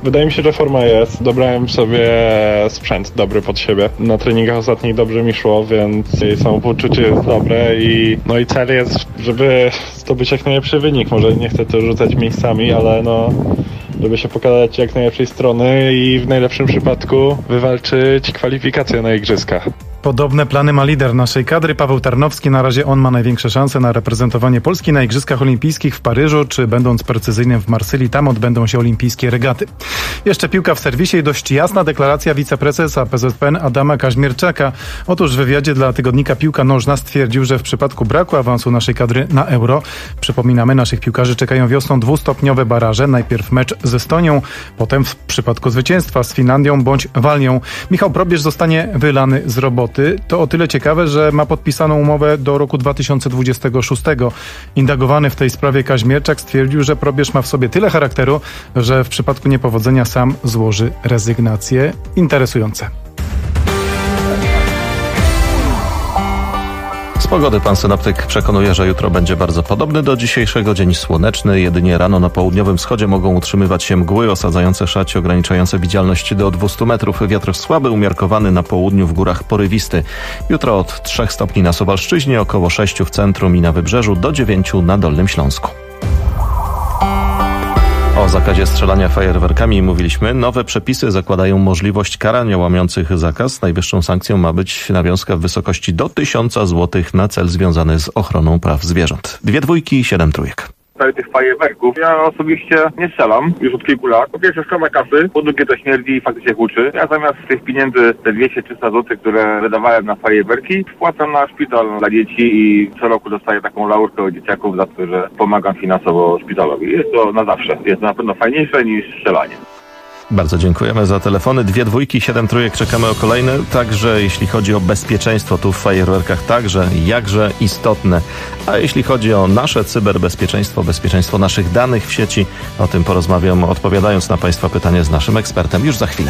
Wydaje mi się, że forma jest. Dobrałem sobie sprzęt dobry pod siebie. Na treningach ostatnich dobrze mi szło, więc samopoczucie jest dobre i cel jest, żeby zdobyć jak najlepszy wynik. Może nie chcę tu rzucać miejscami, ale żeby się pokazać jak najlepszej strony i w najlepszym przypadku wywalczyć kwalifikacje na igrzyskach. Podobne plany ma lider naszej kadry, Paweł Tarnowski. Na razie on ma największe szanse na reprezentowanie Polski na Igrzyskach Olimpijskich w Paryżu, czy będąc precyzyjnym w Marsylii, tam odbędą się olimpijskie regaty. Jeszcze piłka w serwisie i dość jasna deklaracja wiceprezesa PZPN Adama Kaźmierczaka. Otóż w wywiadzie dla tygodnika Piłka Nożna stwierdził, że w przypadku braku awansu naszej kadry na Euro, przypominamy, naszych piłkarzy czekają wiosną 2-stopniowe baraże. Najpierw mecz z Estonią, potem w przypadku zwycięstwa z Finlandią bądź Walnią. Michał Probierz zostanie wylany z roboty. To o tyle ciekawe, że ma podpisaną umowę do roku 2026. Indagowany w tej sprawie Kaźmierczak stwierdził, że Probierz ma w sobie tyle charakteru, że w przypadku niepowodzenia sam złoży rezygnację. Interesujące. Z pogody pan synoptyk przekonuje, że jutro będzie bardzo podobny do dzisiejszego. Dzień słoneczny, jedynie rano na południowym wschodzie mogą utrzymywać się mgły osadzające szacie, ograniczające widzialność do 200 metrów. Wiatr słaby, umiarkowany na południu, w górach porywisty. Jutro od 3 stopni na Suwalszczyźnie, około 6 w centrum i na Wybrzeżu, do 9 na Dolnym Śląsku. O zakazie strzelania fajerwerkami mówiliśmy. Nowe przepisy zakładają możliwość karania łamiących zakaz. Najwyższą sankcją ma być nawiązka w wysokości do 1000 zł na cel związany z ochroną praw zwierząt. 2 dwójki, 7 trójek. Tych fajerwerków. Ja osobiście nie strzelam już od kilku lat. Po pierwsze szkoda kasy, po drugie to śmierdzi i faktycznie huczy. Ja zamiast tych pieniędzy, te 200-300 zł, które wydawałem na fajerwerki, wpłacam na szpital dla dzieci i co roku dostaję taką laurkę od dzieciaków za to, że pomagam finansowo szpitalowi. Jest to na zawsze. Jest to na pewno fajniejsze niż strzelanie. Bardzo dziękujemy za telefony. 2 dwójki, 7 trójek. Czekamy o kolejne. Także jeśli chodzi o bezpieczeństwo, tu w fajerwerkach także jakże istotne. A jeśli chodzi o nasze cyberbezpieczeństwo, bezpieczeństwo naszych danych w sieci, o tym porozmawiam, odpowiadając na Państwa pytanie z naszym ekspertem już za chwilę.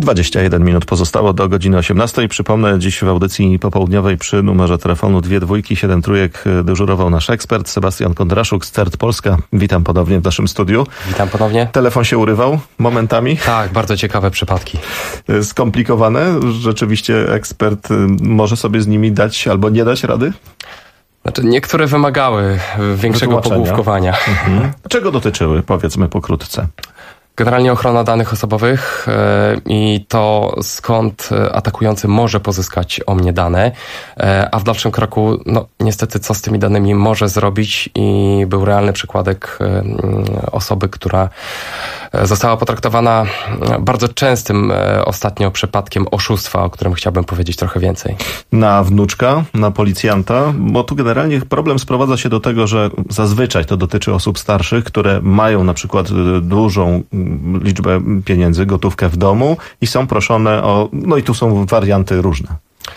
21 minut pozostało do godziny 18. Przypomnę, dziś w audycji popołudniowej przy numerze telefonu 2 dwójki 7 trójek dyżurował nasz ekspert Sebastian Kondraszuk z CERT Polska. Witam ponownie w naszym studiu. Witam ponownie. Telefon się urywał momentami? Tak, bardzo ciekawe przypadki. Skomplikowane? Rzeczywiście ekspert może sobie z nimi dać albo nie dać rady? Znaczy, niektóre wymagały większego pogłówkowania. Czego dotyczyły? Powiedzmy pokrótce. Generalnie ochrona danych osobowych i to, skąd atakujący może pozyskać o mnie dane, a w dalszym kroku, no niestety, co z tymi danymi może zrobić, i był realny przykładek osoby, która została potraktowana bardzo częstym ostatnio przypadkiem oszustwa, o którym chciałbym powiedzieć trochę więcej. Na wnuczka, na policjanta, bo tu generalnie problem sprowadza się do tego, że zazwyczaj to dotyczy osób starszych, które mają na przykład dużą liczbę pieniędzy, gotówkę w domu i są proszone o, no i tu są warianty różne.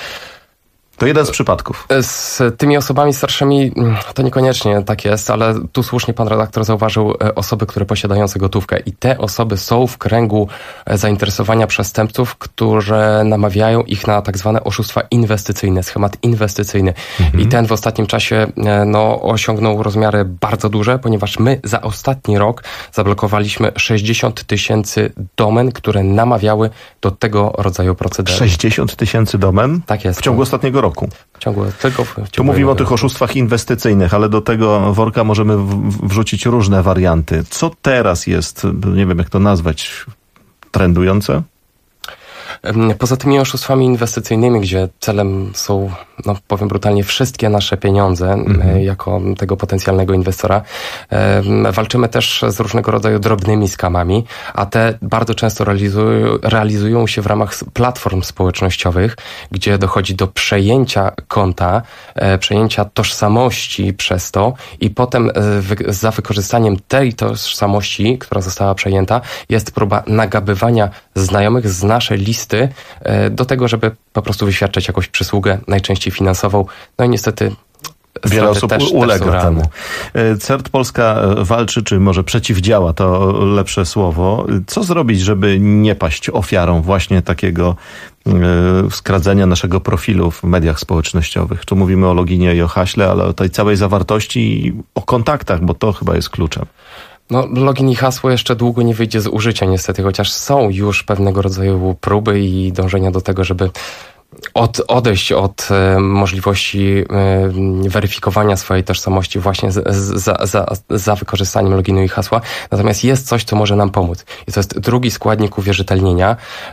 To jeden z przypadków. Z tymi osobami starszymi to niekoniecznie tak jest, ale tu słusznie pan redaktor zauważył osoby, które posiadające gotówkę, i te osoby są w kręgu zainteresowania przestępców, które namawiają ich na tak zwane oszustwa inwestycyjne, schemat inwestycyjny. I ten w ostatnim czasie osiągnął rozmiary bardzo duże, ponieważ my za ostatni rok zablokowaliśmy 60 000 domen, które namawiały do tego rodzaju procederu. 60 000 domen? Tak jest. W ciągu ostatniego roku. Tu mówimy o tych oszustwach inwestycyjnych, ale do tego worka możemy wrzucić różne warianty. Co teraz jest, nie wiem jak to nazwać, trendujące? Poza tymi oszustwami inwestycyjnymi, gdzie celem są, powiem brutalnie, wszystkie nasze pieniądze jako tego potencjalnego inwestora, walczymy też z różnego rodzaju drobnymi skamami, a te bardzo często realizują się w ramach platform społecznościowych, gdzie dochodzi do przejęcia konta, przejęcia tożsamości przez to, i potem za wykorzystaniem tej tożsamości, która została przejęta, jest próba nagabywania znajomych z naszej listy do tego, żeby po prostu wyświadczać jakąś przysługę, najczęściej finansową. No i niestety wiele osób ulega temu. CERT Polska walczy, czy może przeciwdziała, to lepsze słowo. Co zrobić, żeby nie paść ofiarą właśnie takiego skradzenia naszego profilu w mediach społecznościowych? Tu mówimy o loginie i o haśle, ale o tej całej zawartości i o kontaktach, bo to chyba jest kluczem. Login i hasło jeszcze długo nie wyjdzie z użycia niestety, chociaż są już pewnego rodzaju próby i dążenia do tego, żeby odejść od możliwości weryfikowania swojej tożsamości właśnie za wykorzystaniem loginu i hasła. Natomiast jest coś, co może nam pomóc. I to jest drugi składnik uwierzytelnienia.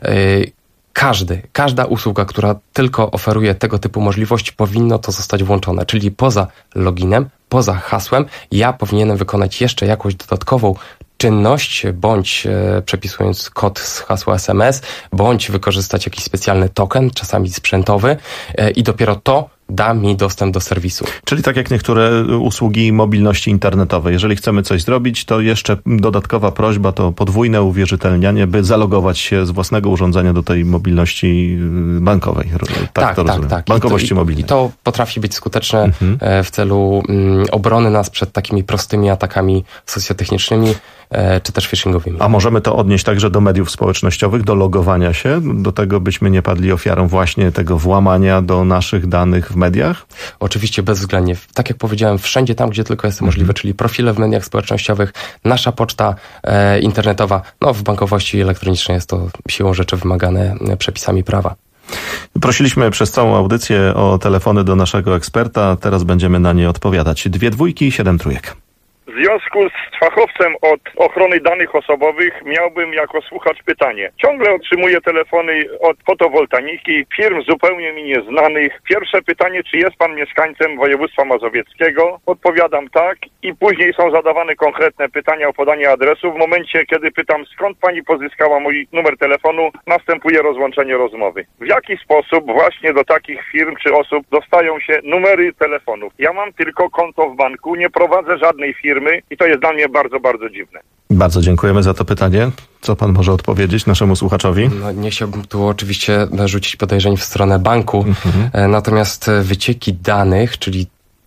Każda usługa, która tylko oferuje tego typu możliwość, powinno to zostać włączone. Czyli poza loginem, poza hasłem, ja powinienem wykonać jeszcze jakąś dodatkową czynność, bądź przepisując kod z hasła SMS, bądź wykorzystać jakiś specjalny token, czasami sprzętowy, i dopiero to da mi dostęp do serwisu. Czyli tak jak niektóre usługi mobilności internetowej. Jeżeli chcemy coś zrobić, to jeszcze dodatkowa prośba, to podwójne uwierzytelnianie, by zalogować się z własnego urządzenia do tej mobilności bankowej. Tak. Bankowości mobilnej. I to potrafi być skuteczne w celu obrony nas przed takimi prostymi atakami socjotechnicznymi, czy też phishingowymi. A możemy to odnieść także do mediów społecznościowych, do logowania się, do tego, byśmy nie padli ofiarą właśnie tego włamania do naszych danych w mediach? Oczywiście, bezwzględnie. Tak jak powiedziałem, wszędzie tam, gdzie tylko jest to możliwe, czyli profile w mediach społecznościowych, nasza poczta internetowa, w bankowości elektronicznej jest to siłą rzeczy wymagane przepisami prawa. Prosiliśmy przez całą audycję o telefony do naszego eksperta, teraz będziemy na nie odpowiadać. 2 dwójki, 7 trójek. W związku z fachowcem od ochrony danych osobowych miałbym jako słuchacz pytanie. Ciągle otrzymuję telefony od fotowoltaiki, firm zupełnie mi nieznanych. Pierwsze pytanie, czy jest pan mieszkańcem województwa mazowieckiego? Odpowiadam tak i później są zadawane konkretne pytania o podanie adresu. W momencie, kiedy pytam, skąd pani pozyskała mój numer telefonu, następuje rozłączenie rozmowy. W jaki sposób właśnie do takich firm czy osób dostają się numery telefonów? Ja mam tylko konto w banku, nie prowadzę żadnej firmy i to jest dla mnie bardzo, bardzo dziwne. Bardzo dziękujemy za to pytanie. Co pan może odpowiedzieć naszemu słuchaczowi? Nie chciałbym tu oczywiście rzucić podejrzeń w stronę banku, natomiast wycieki danych, czyli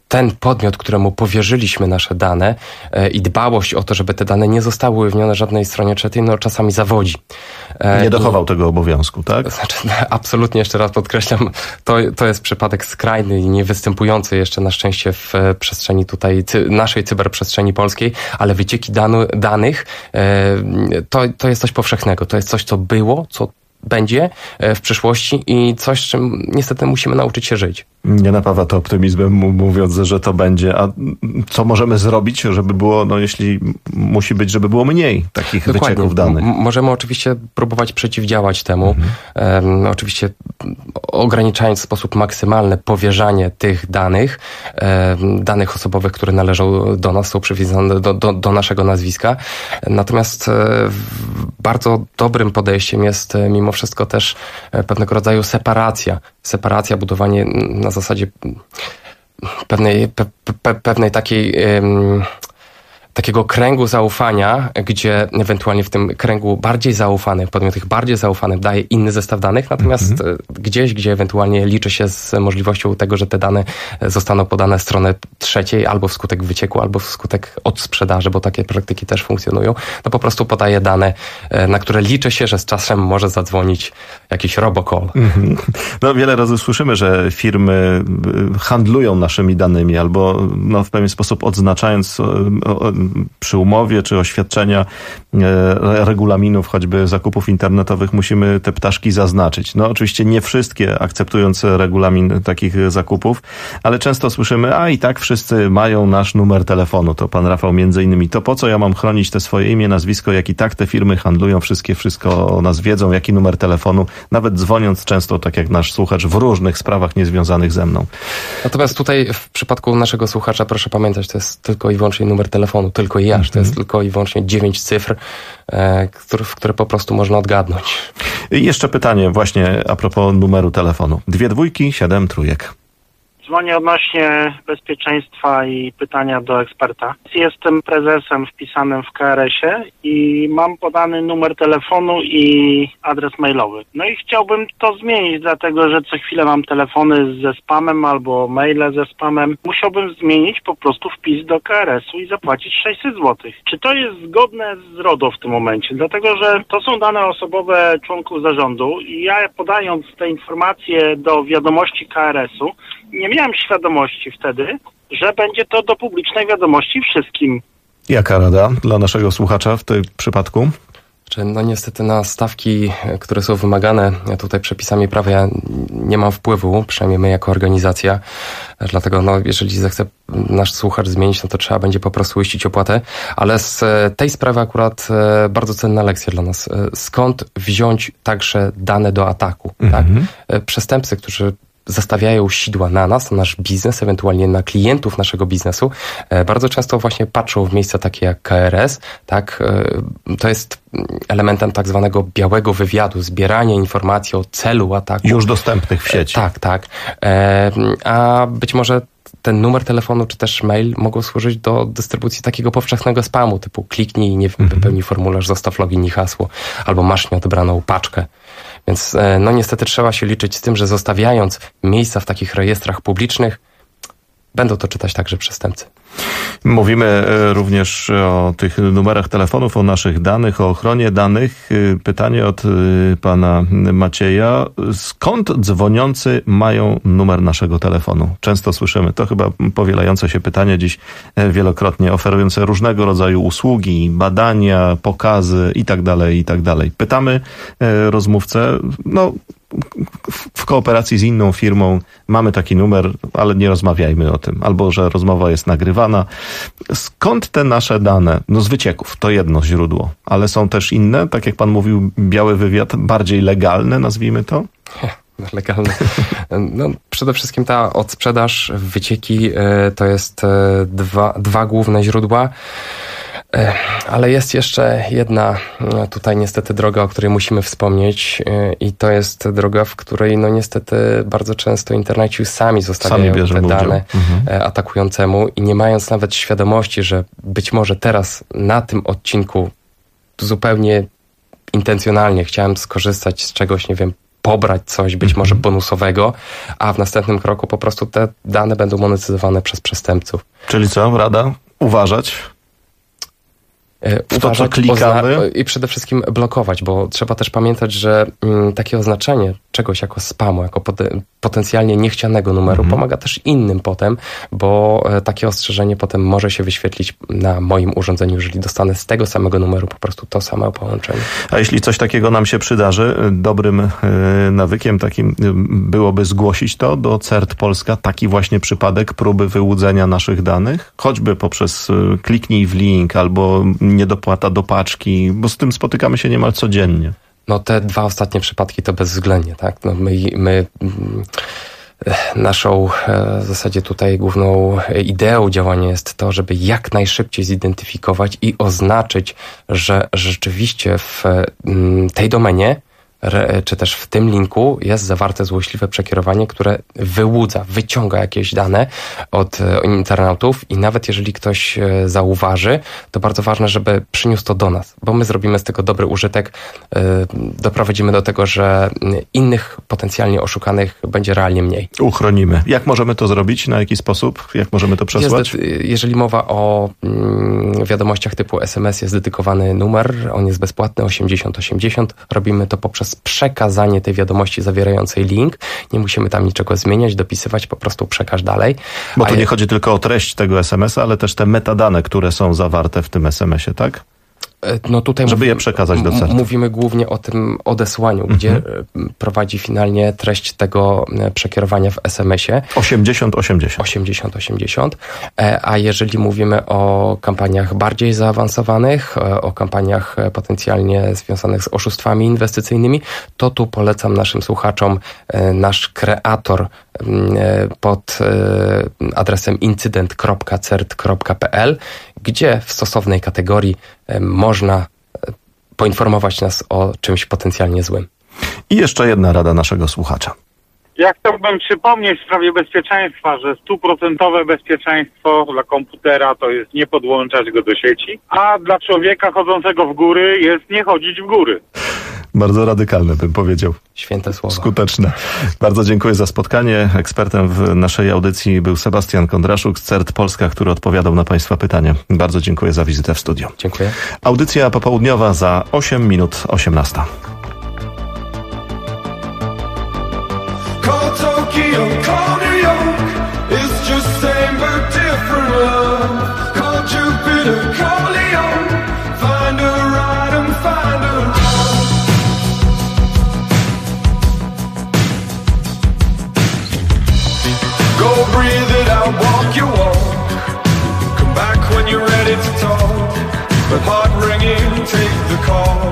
ten podmiot, któremu powierzyliśmy nasze dane i dbałość o to, żeby te dane nie zostały ujawnione żadnej stronie trzeciej, no czasami zawodzi. Nie dochował tego obowiązku, tak? Znaczy, absolutnie, jeszcze raz podkreślam, to jest przypadek skrajny i niewystępujący jeszcze na szczęście w przestrzeni tutaj, naszej cyberprzestrzeni polskiej, ale wycieki danych to jest coś powszechnego, to jest coś, co było, co będzie w przyszłości i coś, z czym niestety musimy nauczyć się żyć. Nie napawa to optymizmem, mówiąc, że to będzie. A co możemy zrobić, żeby było, no jeśli musi być, żeby było mniej takich wycieków danych? Możemy oczywiście próbować przeciwdziałać temu. Oczywiście ograniczając w sposób maksymalny powierzanie tych danych osobowych, które należą do nas, są przywiązane do naszego nazwiska. Natomiast bardzo dobrym podejściem jest mimo wszystko też pewnego rodzaju separacja, budowanie na zasadzie pewnej takiego kręgu zaufania, gdzie ewentualnie w tym kręgu bardziej zaufanych, podmiotach bardziej zaufanych daje inny zestaw danych, natomiast gdzieś, gdzie ewentualnie liczy się z możliwością tego, że te dane zostaną podane stronie trzeciej albo wskutek wycieku, albo wskutek odsprzedaży, bo takie praktyki też funkcjonują, no po prostu podaje dane, na które liczy się, że z czasem może zadzwonić jakiś robocall. No wiele razy słyszymy, że firmy handlują naszymi danymi albo no, w pewien sposób odznaczając przy umowie czy oświadczenia regulaminów choćby zakupów internetowych musimy te ptaszki zaznaczyć. No oczywiście nie wszystkie akceptując regulamin takich zakupów, ale często słyszymy, a i tak wszyscy mają nasz numer telefonu. To pan Rafał między innymi. To po co ja mam chronić te swoje imię, nazwisko, jak i tak te firmy handlują, wszystko o nas wiedzą, jaki numer telefonu, nawet dzwoniąc często, tak jak nasz słuchacz, w różnych sprawach niezwiązanych ze mną. Natomiast tutaj w przypadku naszego słuchacza proszę pamiętać, to jest tylko i wyłącznie numer telefonu, tylko i aż. To jest tylko i wyłącznie 9 cyfr, w które po prostu można odgadnąć. I jeszcze pytanie właśnie a propos numeru telefonu. 2 dwójki, 7 trójek. Dzwonię odnośnie bezpieczeństwa i pytania do eksperta. Jestem prezesem wpisanym w KRS-ie i mam podany numer telefonu i adres mailowy. No i chciałbym to zmienić, dlatego że co chwilę mam telefony ze spamem albo maile ze spamem. Musiałbym zmienić po prostu wpis do KRS-u i zapłacić 600 zł. Czy to jest zgodne z RODO w tym momencie? Dlatego, że to są dane osobowe członków zarządu i ja podając te informacje do wiadomości KRS-u, nie miałem świadomości wtedy, że będzie to do publicznej wiadomości wszystkim. Jaka rada dla naszego słuchacza w tym przypadku? No niestety na stawki, które są wymagane tutaj przepisami prawa, ja nie mam wpływu, przynajmniej my jako organizacja. Dlatego no, jeżeli zechce nasz słuchacz zmienić, no to trzeba będzie po prostu uiścić opłatę. Ale z tej sprawy akurat bardzo cenna lekcja dla nas. Skąd wziąć także dane do ataku? Tak? Przestępcy, którzy zastawiają sidła na nas, na nasz biznes, ewentualnie na klientów naszego biznesu, bardzo często właśnie patrzą w miejsca takie jak KRS, tak? To jest elementem tak zwanego białego wywiadu, zbierania informacji o celu ataku. Już dostępnych w sieci. Tak. A być może ten numer telefonu czy też mail mogą służyć do dystrybucji takiego powszechnego spamu, typu kliknij i nie wypełnij formularz, zostaw login i hasło, albo masz nieodebraną paczkę. Więc no niestety trzeba się liczyć z tym, że zostawiając miejsca w takich rejestrach publicznych, będą to czytać także przestępcy. Mówimy również o tych numerach telefonów, o naszych danych, o ochronie danych. Pytanie od pana Macieja. Skąd dzwoniący mają numer naszego telefonu? Często słyszymy, to chyba powielające się pytanie dziś wielokrotnie, oferujące różnego rodzaju usługi, badania, pokazy itd. Pytamy rozmówcę, no w kooperacji z inną firmą mamy taki numer, ale nie rozmawiajmy o tym. Albo, że rozmowa jest nagrywana. Skąd te nasze dane? No z wycieków, to jedno źródło. Ale są też inne, tak jak pan mówił, biały wywiad, bardziej legalne, nazwijmy to? Legalne. No, przede wszystkim ta odsprzedaż, wycieki to jest dwa główne źródła. Ale jest jeszcze jedna tutaj niestety droga, o której musimy wspomnieć i to jest droga, w której no niestety bardzo często interneci sami zostawiają te dane atakującemu i nie mając nawet świadomości, że być może teraz na tym odcinku zupełnie intencjonalnie chciałem skorzystać z czegoś, nie wiem, pobrać coś być może bonusowego, a w następnym kroku po prostu te dane będą monetyzowane przez przestępców. Czyli co, rada? Uważać? W to, co klikamy. I przede wszystkim blokować, bo trzeba też pamiętać, że takie oznaczenie czegoś jako spamu, jako potencjalnie niechcianego numeru pomaga też innym potem, bo takie ostrzeżenie potem może się wyświetlić na moim urządzeniu, jeżeli dostanę z tego samego numeru po prostu to samo połączenie. A jeśli coś takiego nam się przydarzy, dobrym nawykiem takim byłoby zgłosić to do CERT Polska, taki właśnie przypadek próby wyłudzenia naszych danych, choćby poprzez kliknij w link albo niedopłata do paczki, bo z tym spotykamy się niemal codziennie. No te 2 ostatnie przypadki to bezwzględnie, tak? No my naszą w zasadzie tutaj główną ideą działania jest to, żeby jak najszybciej zidentyfikować i oznaczyć, że rzeczywiście w tej domenie czy też w tym linku jest zawarte złośliwe przekierowanie, które wyłudza, wyciąga jakieś dane od internautów i nawet jeżeli ktoś zauważy, to bardzo ważne, żeby przyniósł to do nas, bo my zrobimy z tego dobry użytek, doprowadzimy do tego, że innych potencjalnie oszukanych będzie realnie mniej. Uchronimy. Jak możemy to zrobić? Na jaki sposób? Jak możemy to przesłać? Jeżeli mowa o wiadomościach typu SMS, jest dedykowany numer, on jest bezpłatny, 8080. Robimy to poprzez przekazanie tej wiadomości zawierającej link. Nie musimy tam niczego zmieniać, dopisywać, po prostu przekaż dalej. Bo tu nie chodzi tylko o treść tego SMS-a, ale też te metadane, które są zawarte w tym SMS-ie, tak? No tutaj żeby je przekazać do CERT. Mówimy głównie o tym odesłaniu, gdzie prowadzi finalnie treść tego przekierowania w SMS-ie. 80-80. A jeżeli mówimy o kampaniach bardziej zaawansowanych, o kampaniach potencjalnie związanych z oszustwami inwestycyjnymi, to tu polecam naszym słuchaczom nasz kreator pod adresem incydent.cert.pl, gdzie w stosownej kategorii można poinformować nas o czymś potencjalnie złym. I jeszcze jedna rada naszego słuchacza. Ja chciałbym przypomnieć w sprawie bezpieczeństwa, że 100% bezpieczeństwo dla komputera to jest nie podłączać go do sieci, a dla człowieka chodzącego w góry jest nie chodzić w góry. Bardzo radykalne, bym powiedział. Święte słowa. Skuteczne. Bardzo dziękuję za spotkanie. Ekspertem w naszej audycji był Sebastian Kondraszuk z CERT Polska, który odpowiadał na Państwa pytania. Bardzo dziękuję za wizytę w studiu. Dziękuję. Audycja popołudniowa za 8 minut 18. Call Tokyo, call New York, it's just same but different love. Call Jupiter, call Leon, find a right and find a wrong. Go breathe it out, walk your walk. Come back when you're ready to talk. But heart ringing, take the call.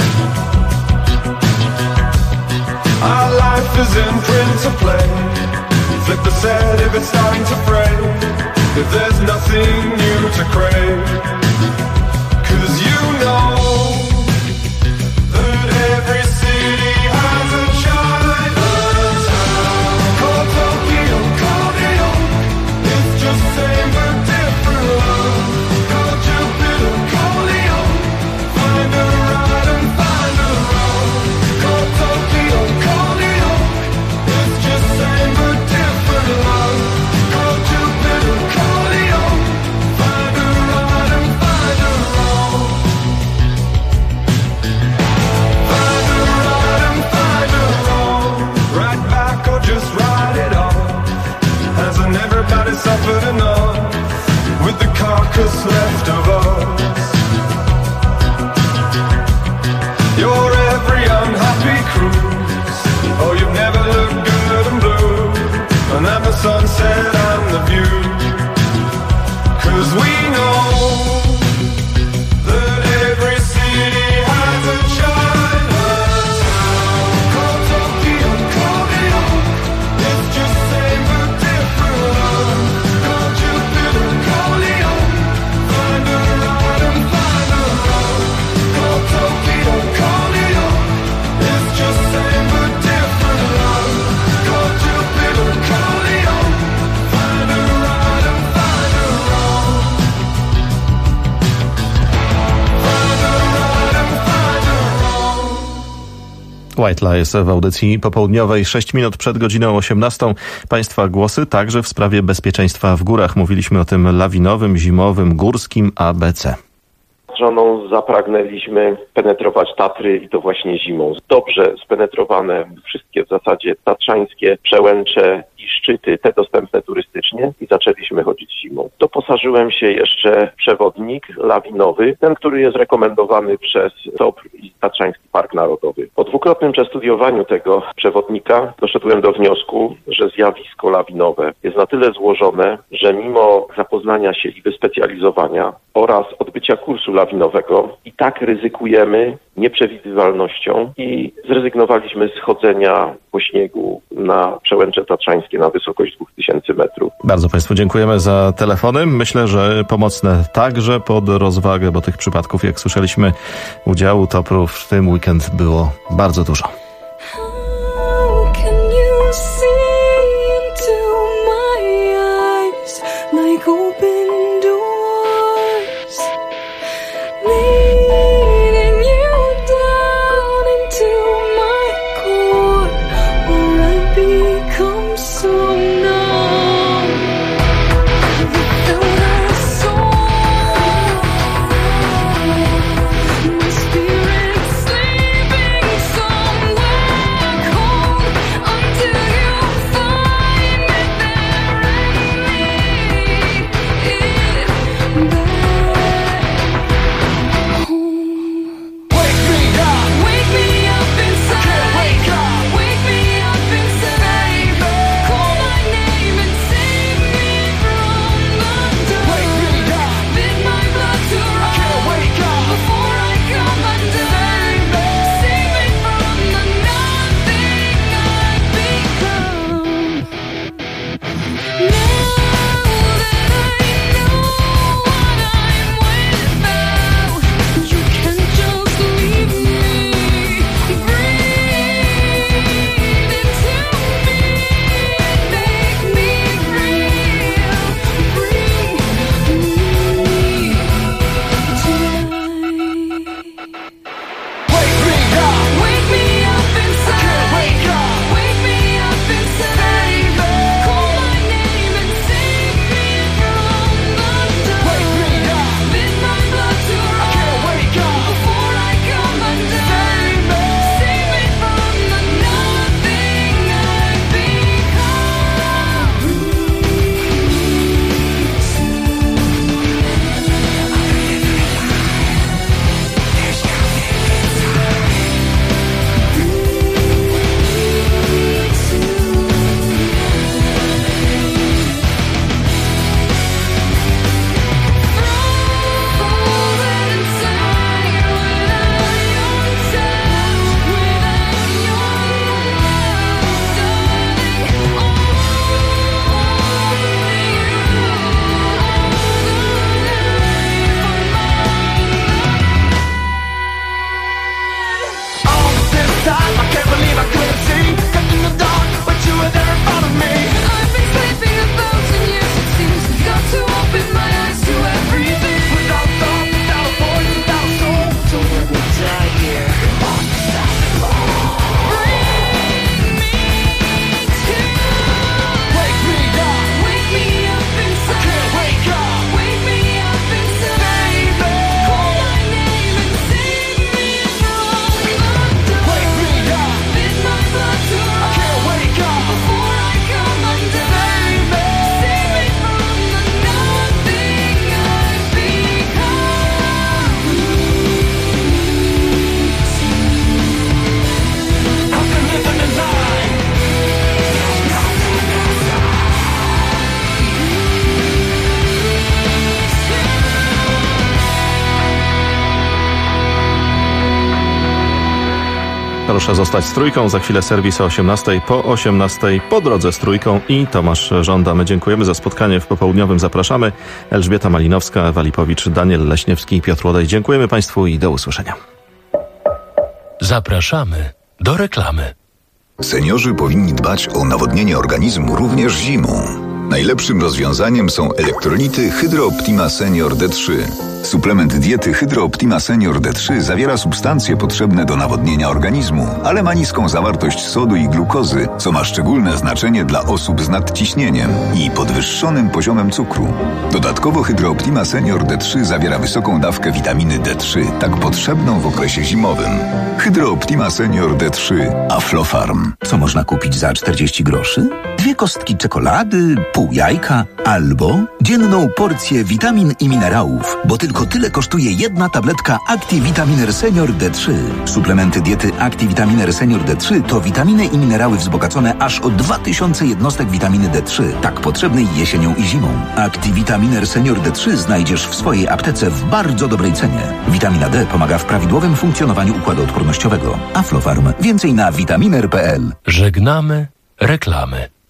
Our life is in print to play. Flip the set if it's starting to fray. If there's nothing new to crave. 'Cause you know that every city has a Chinatown. Call Tokyo, call New York, it's just same but different love. Call Jupiter, call Leon, find a right and find a wrong. Call Tokyo, call New York, it's just same but different love. Call Jupiter, call Leon, find a right and find a wrong. Find a right and find a wrong. Right back or just write it off. Hasn't everybody suffered enough with the carcass left of us? You're every unhappy cruise. Oh, you've never looked good and blue. And then the sunset and the view. 'Cause we know that every city has a Chinatown. Call Tokyo, call New York, it's just same but different love. Call Jupiter, call Leon, find a right White Lies w audycji popołudniowej. 6 minut przed godziną 18. Państwa głosy także w sprawie bezpieczeństwa w górach. Mówiliśmy o tym lawinowym, zimowym, górskim ABC. Z żoną zapragnęliśmy penetrować Tatry i to właśnie zimą. Dobrze spenetrowane wszystkie w zasadzie tatrzańskie przełęcze i szczyty, te dostępne turystycznie, i zaczęliśmy chodzić zimą. Doposażyłem się jeszcze w przewodnik lawinowy, ten, który jest rekomendowany przez TOPR i Tatrzański Park Narodowy. Po dwukrotnym przestudiowaniu tego przewodnika doszedłem do wniosku, że zjawisko lawinowe jest na tyle złożone, że mimo zapoznania się i wyspecjalizowania oraz odbycia kursu lawinowego i tak ryzykujemy nieprzewidywalnością i zrezygnowaliśmy z chodzenia po śniegu na przełęcze tatrzańskie na wysokość 2000 metrów. Bardzo Państwu dziękujemy za telefony. Myślę, że pomocne także pod rozwagę, bo tych przypadków, jak słyszeliśmy, udziału TOPR-u w tym weekend było bardzo dużo. Proszę zostać z Trójką. Za chwilę serwis o 18:00, po 18:00 po drodze z Trójką i Tomasz Żąda. My dziękujemy za spotkanie w popołudniowym. Zapraszamy. Elżbieta Malinowska, Ewa Lipowicz, Daniel Leśniewski i Piotr Łodej. Dziękujemy Państwu i do usłyszenia. Zapraszamy do reklamy. Seniorzy powinni dbać o nawodnienie organizmu również zimą. Najlepszym rozwiązaniem są elektrolity Hydro Optima Senior D3. Suplement diety Hydro Optima Senior D3 zawiera substancje potrzebne do nawodnienia organizmu, ale ma niską zawartość sodu i glukozy, co ma szczególne znaczenie dla osób z nadciśnieniem i podwyższonym poziomem cukru. Dodatkowo Hydro Optima Senior D3 zawiera wysoką dawkę witaminy D3, tak potrzebną w okresie zimowym. Hydro Optima Senior D3 Aflofarm. Co można kupić za 40 groszy? 2 kostki czekolady, pół jajka albo dzienną porcję witamin i minerałów, bo tylko tyle kosztuje jedna tabletka ActiVitaminer Senior D3. Suplementy diety ActiVitaminer Senior D3 to witaminy i minerały wzbogacone aż o 2000 jednostek witaminy D3, tak potrzebnej jesienią i zimą. ActiVitaminer Senior D3 znajdziesz w swojej aptece w bardzo dobrej cenie. Witamina D pomaga w prawidłowym funkcjonowaniu układu odpornościowego. Aflofarm. Więcej na vitaminer.pl. Żegnamy reklamy.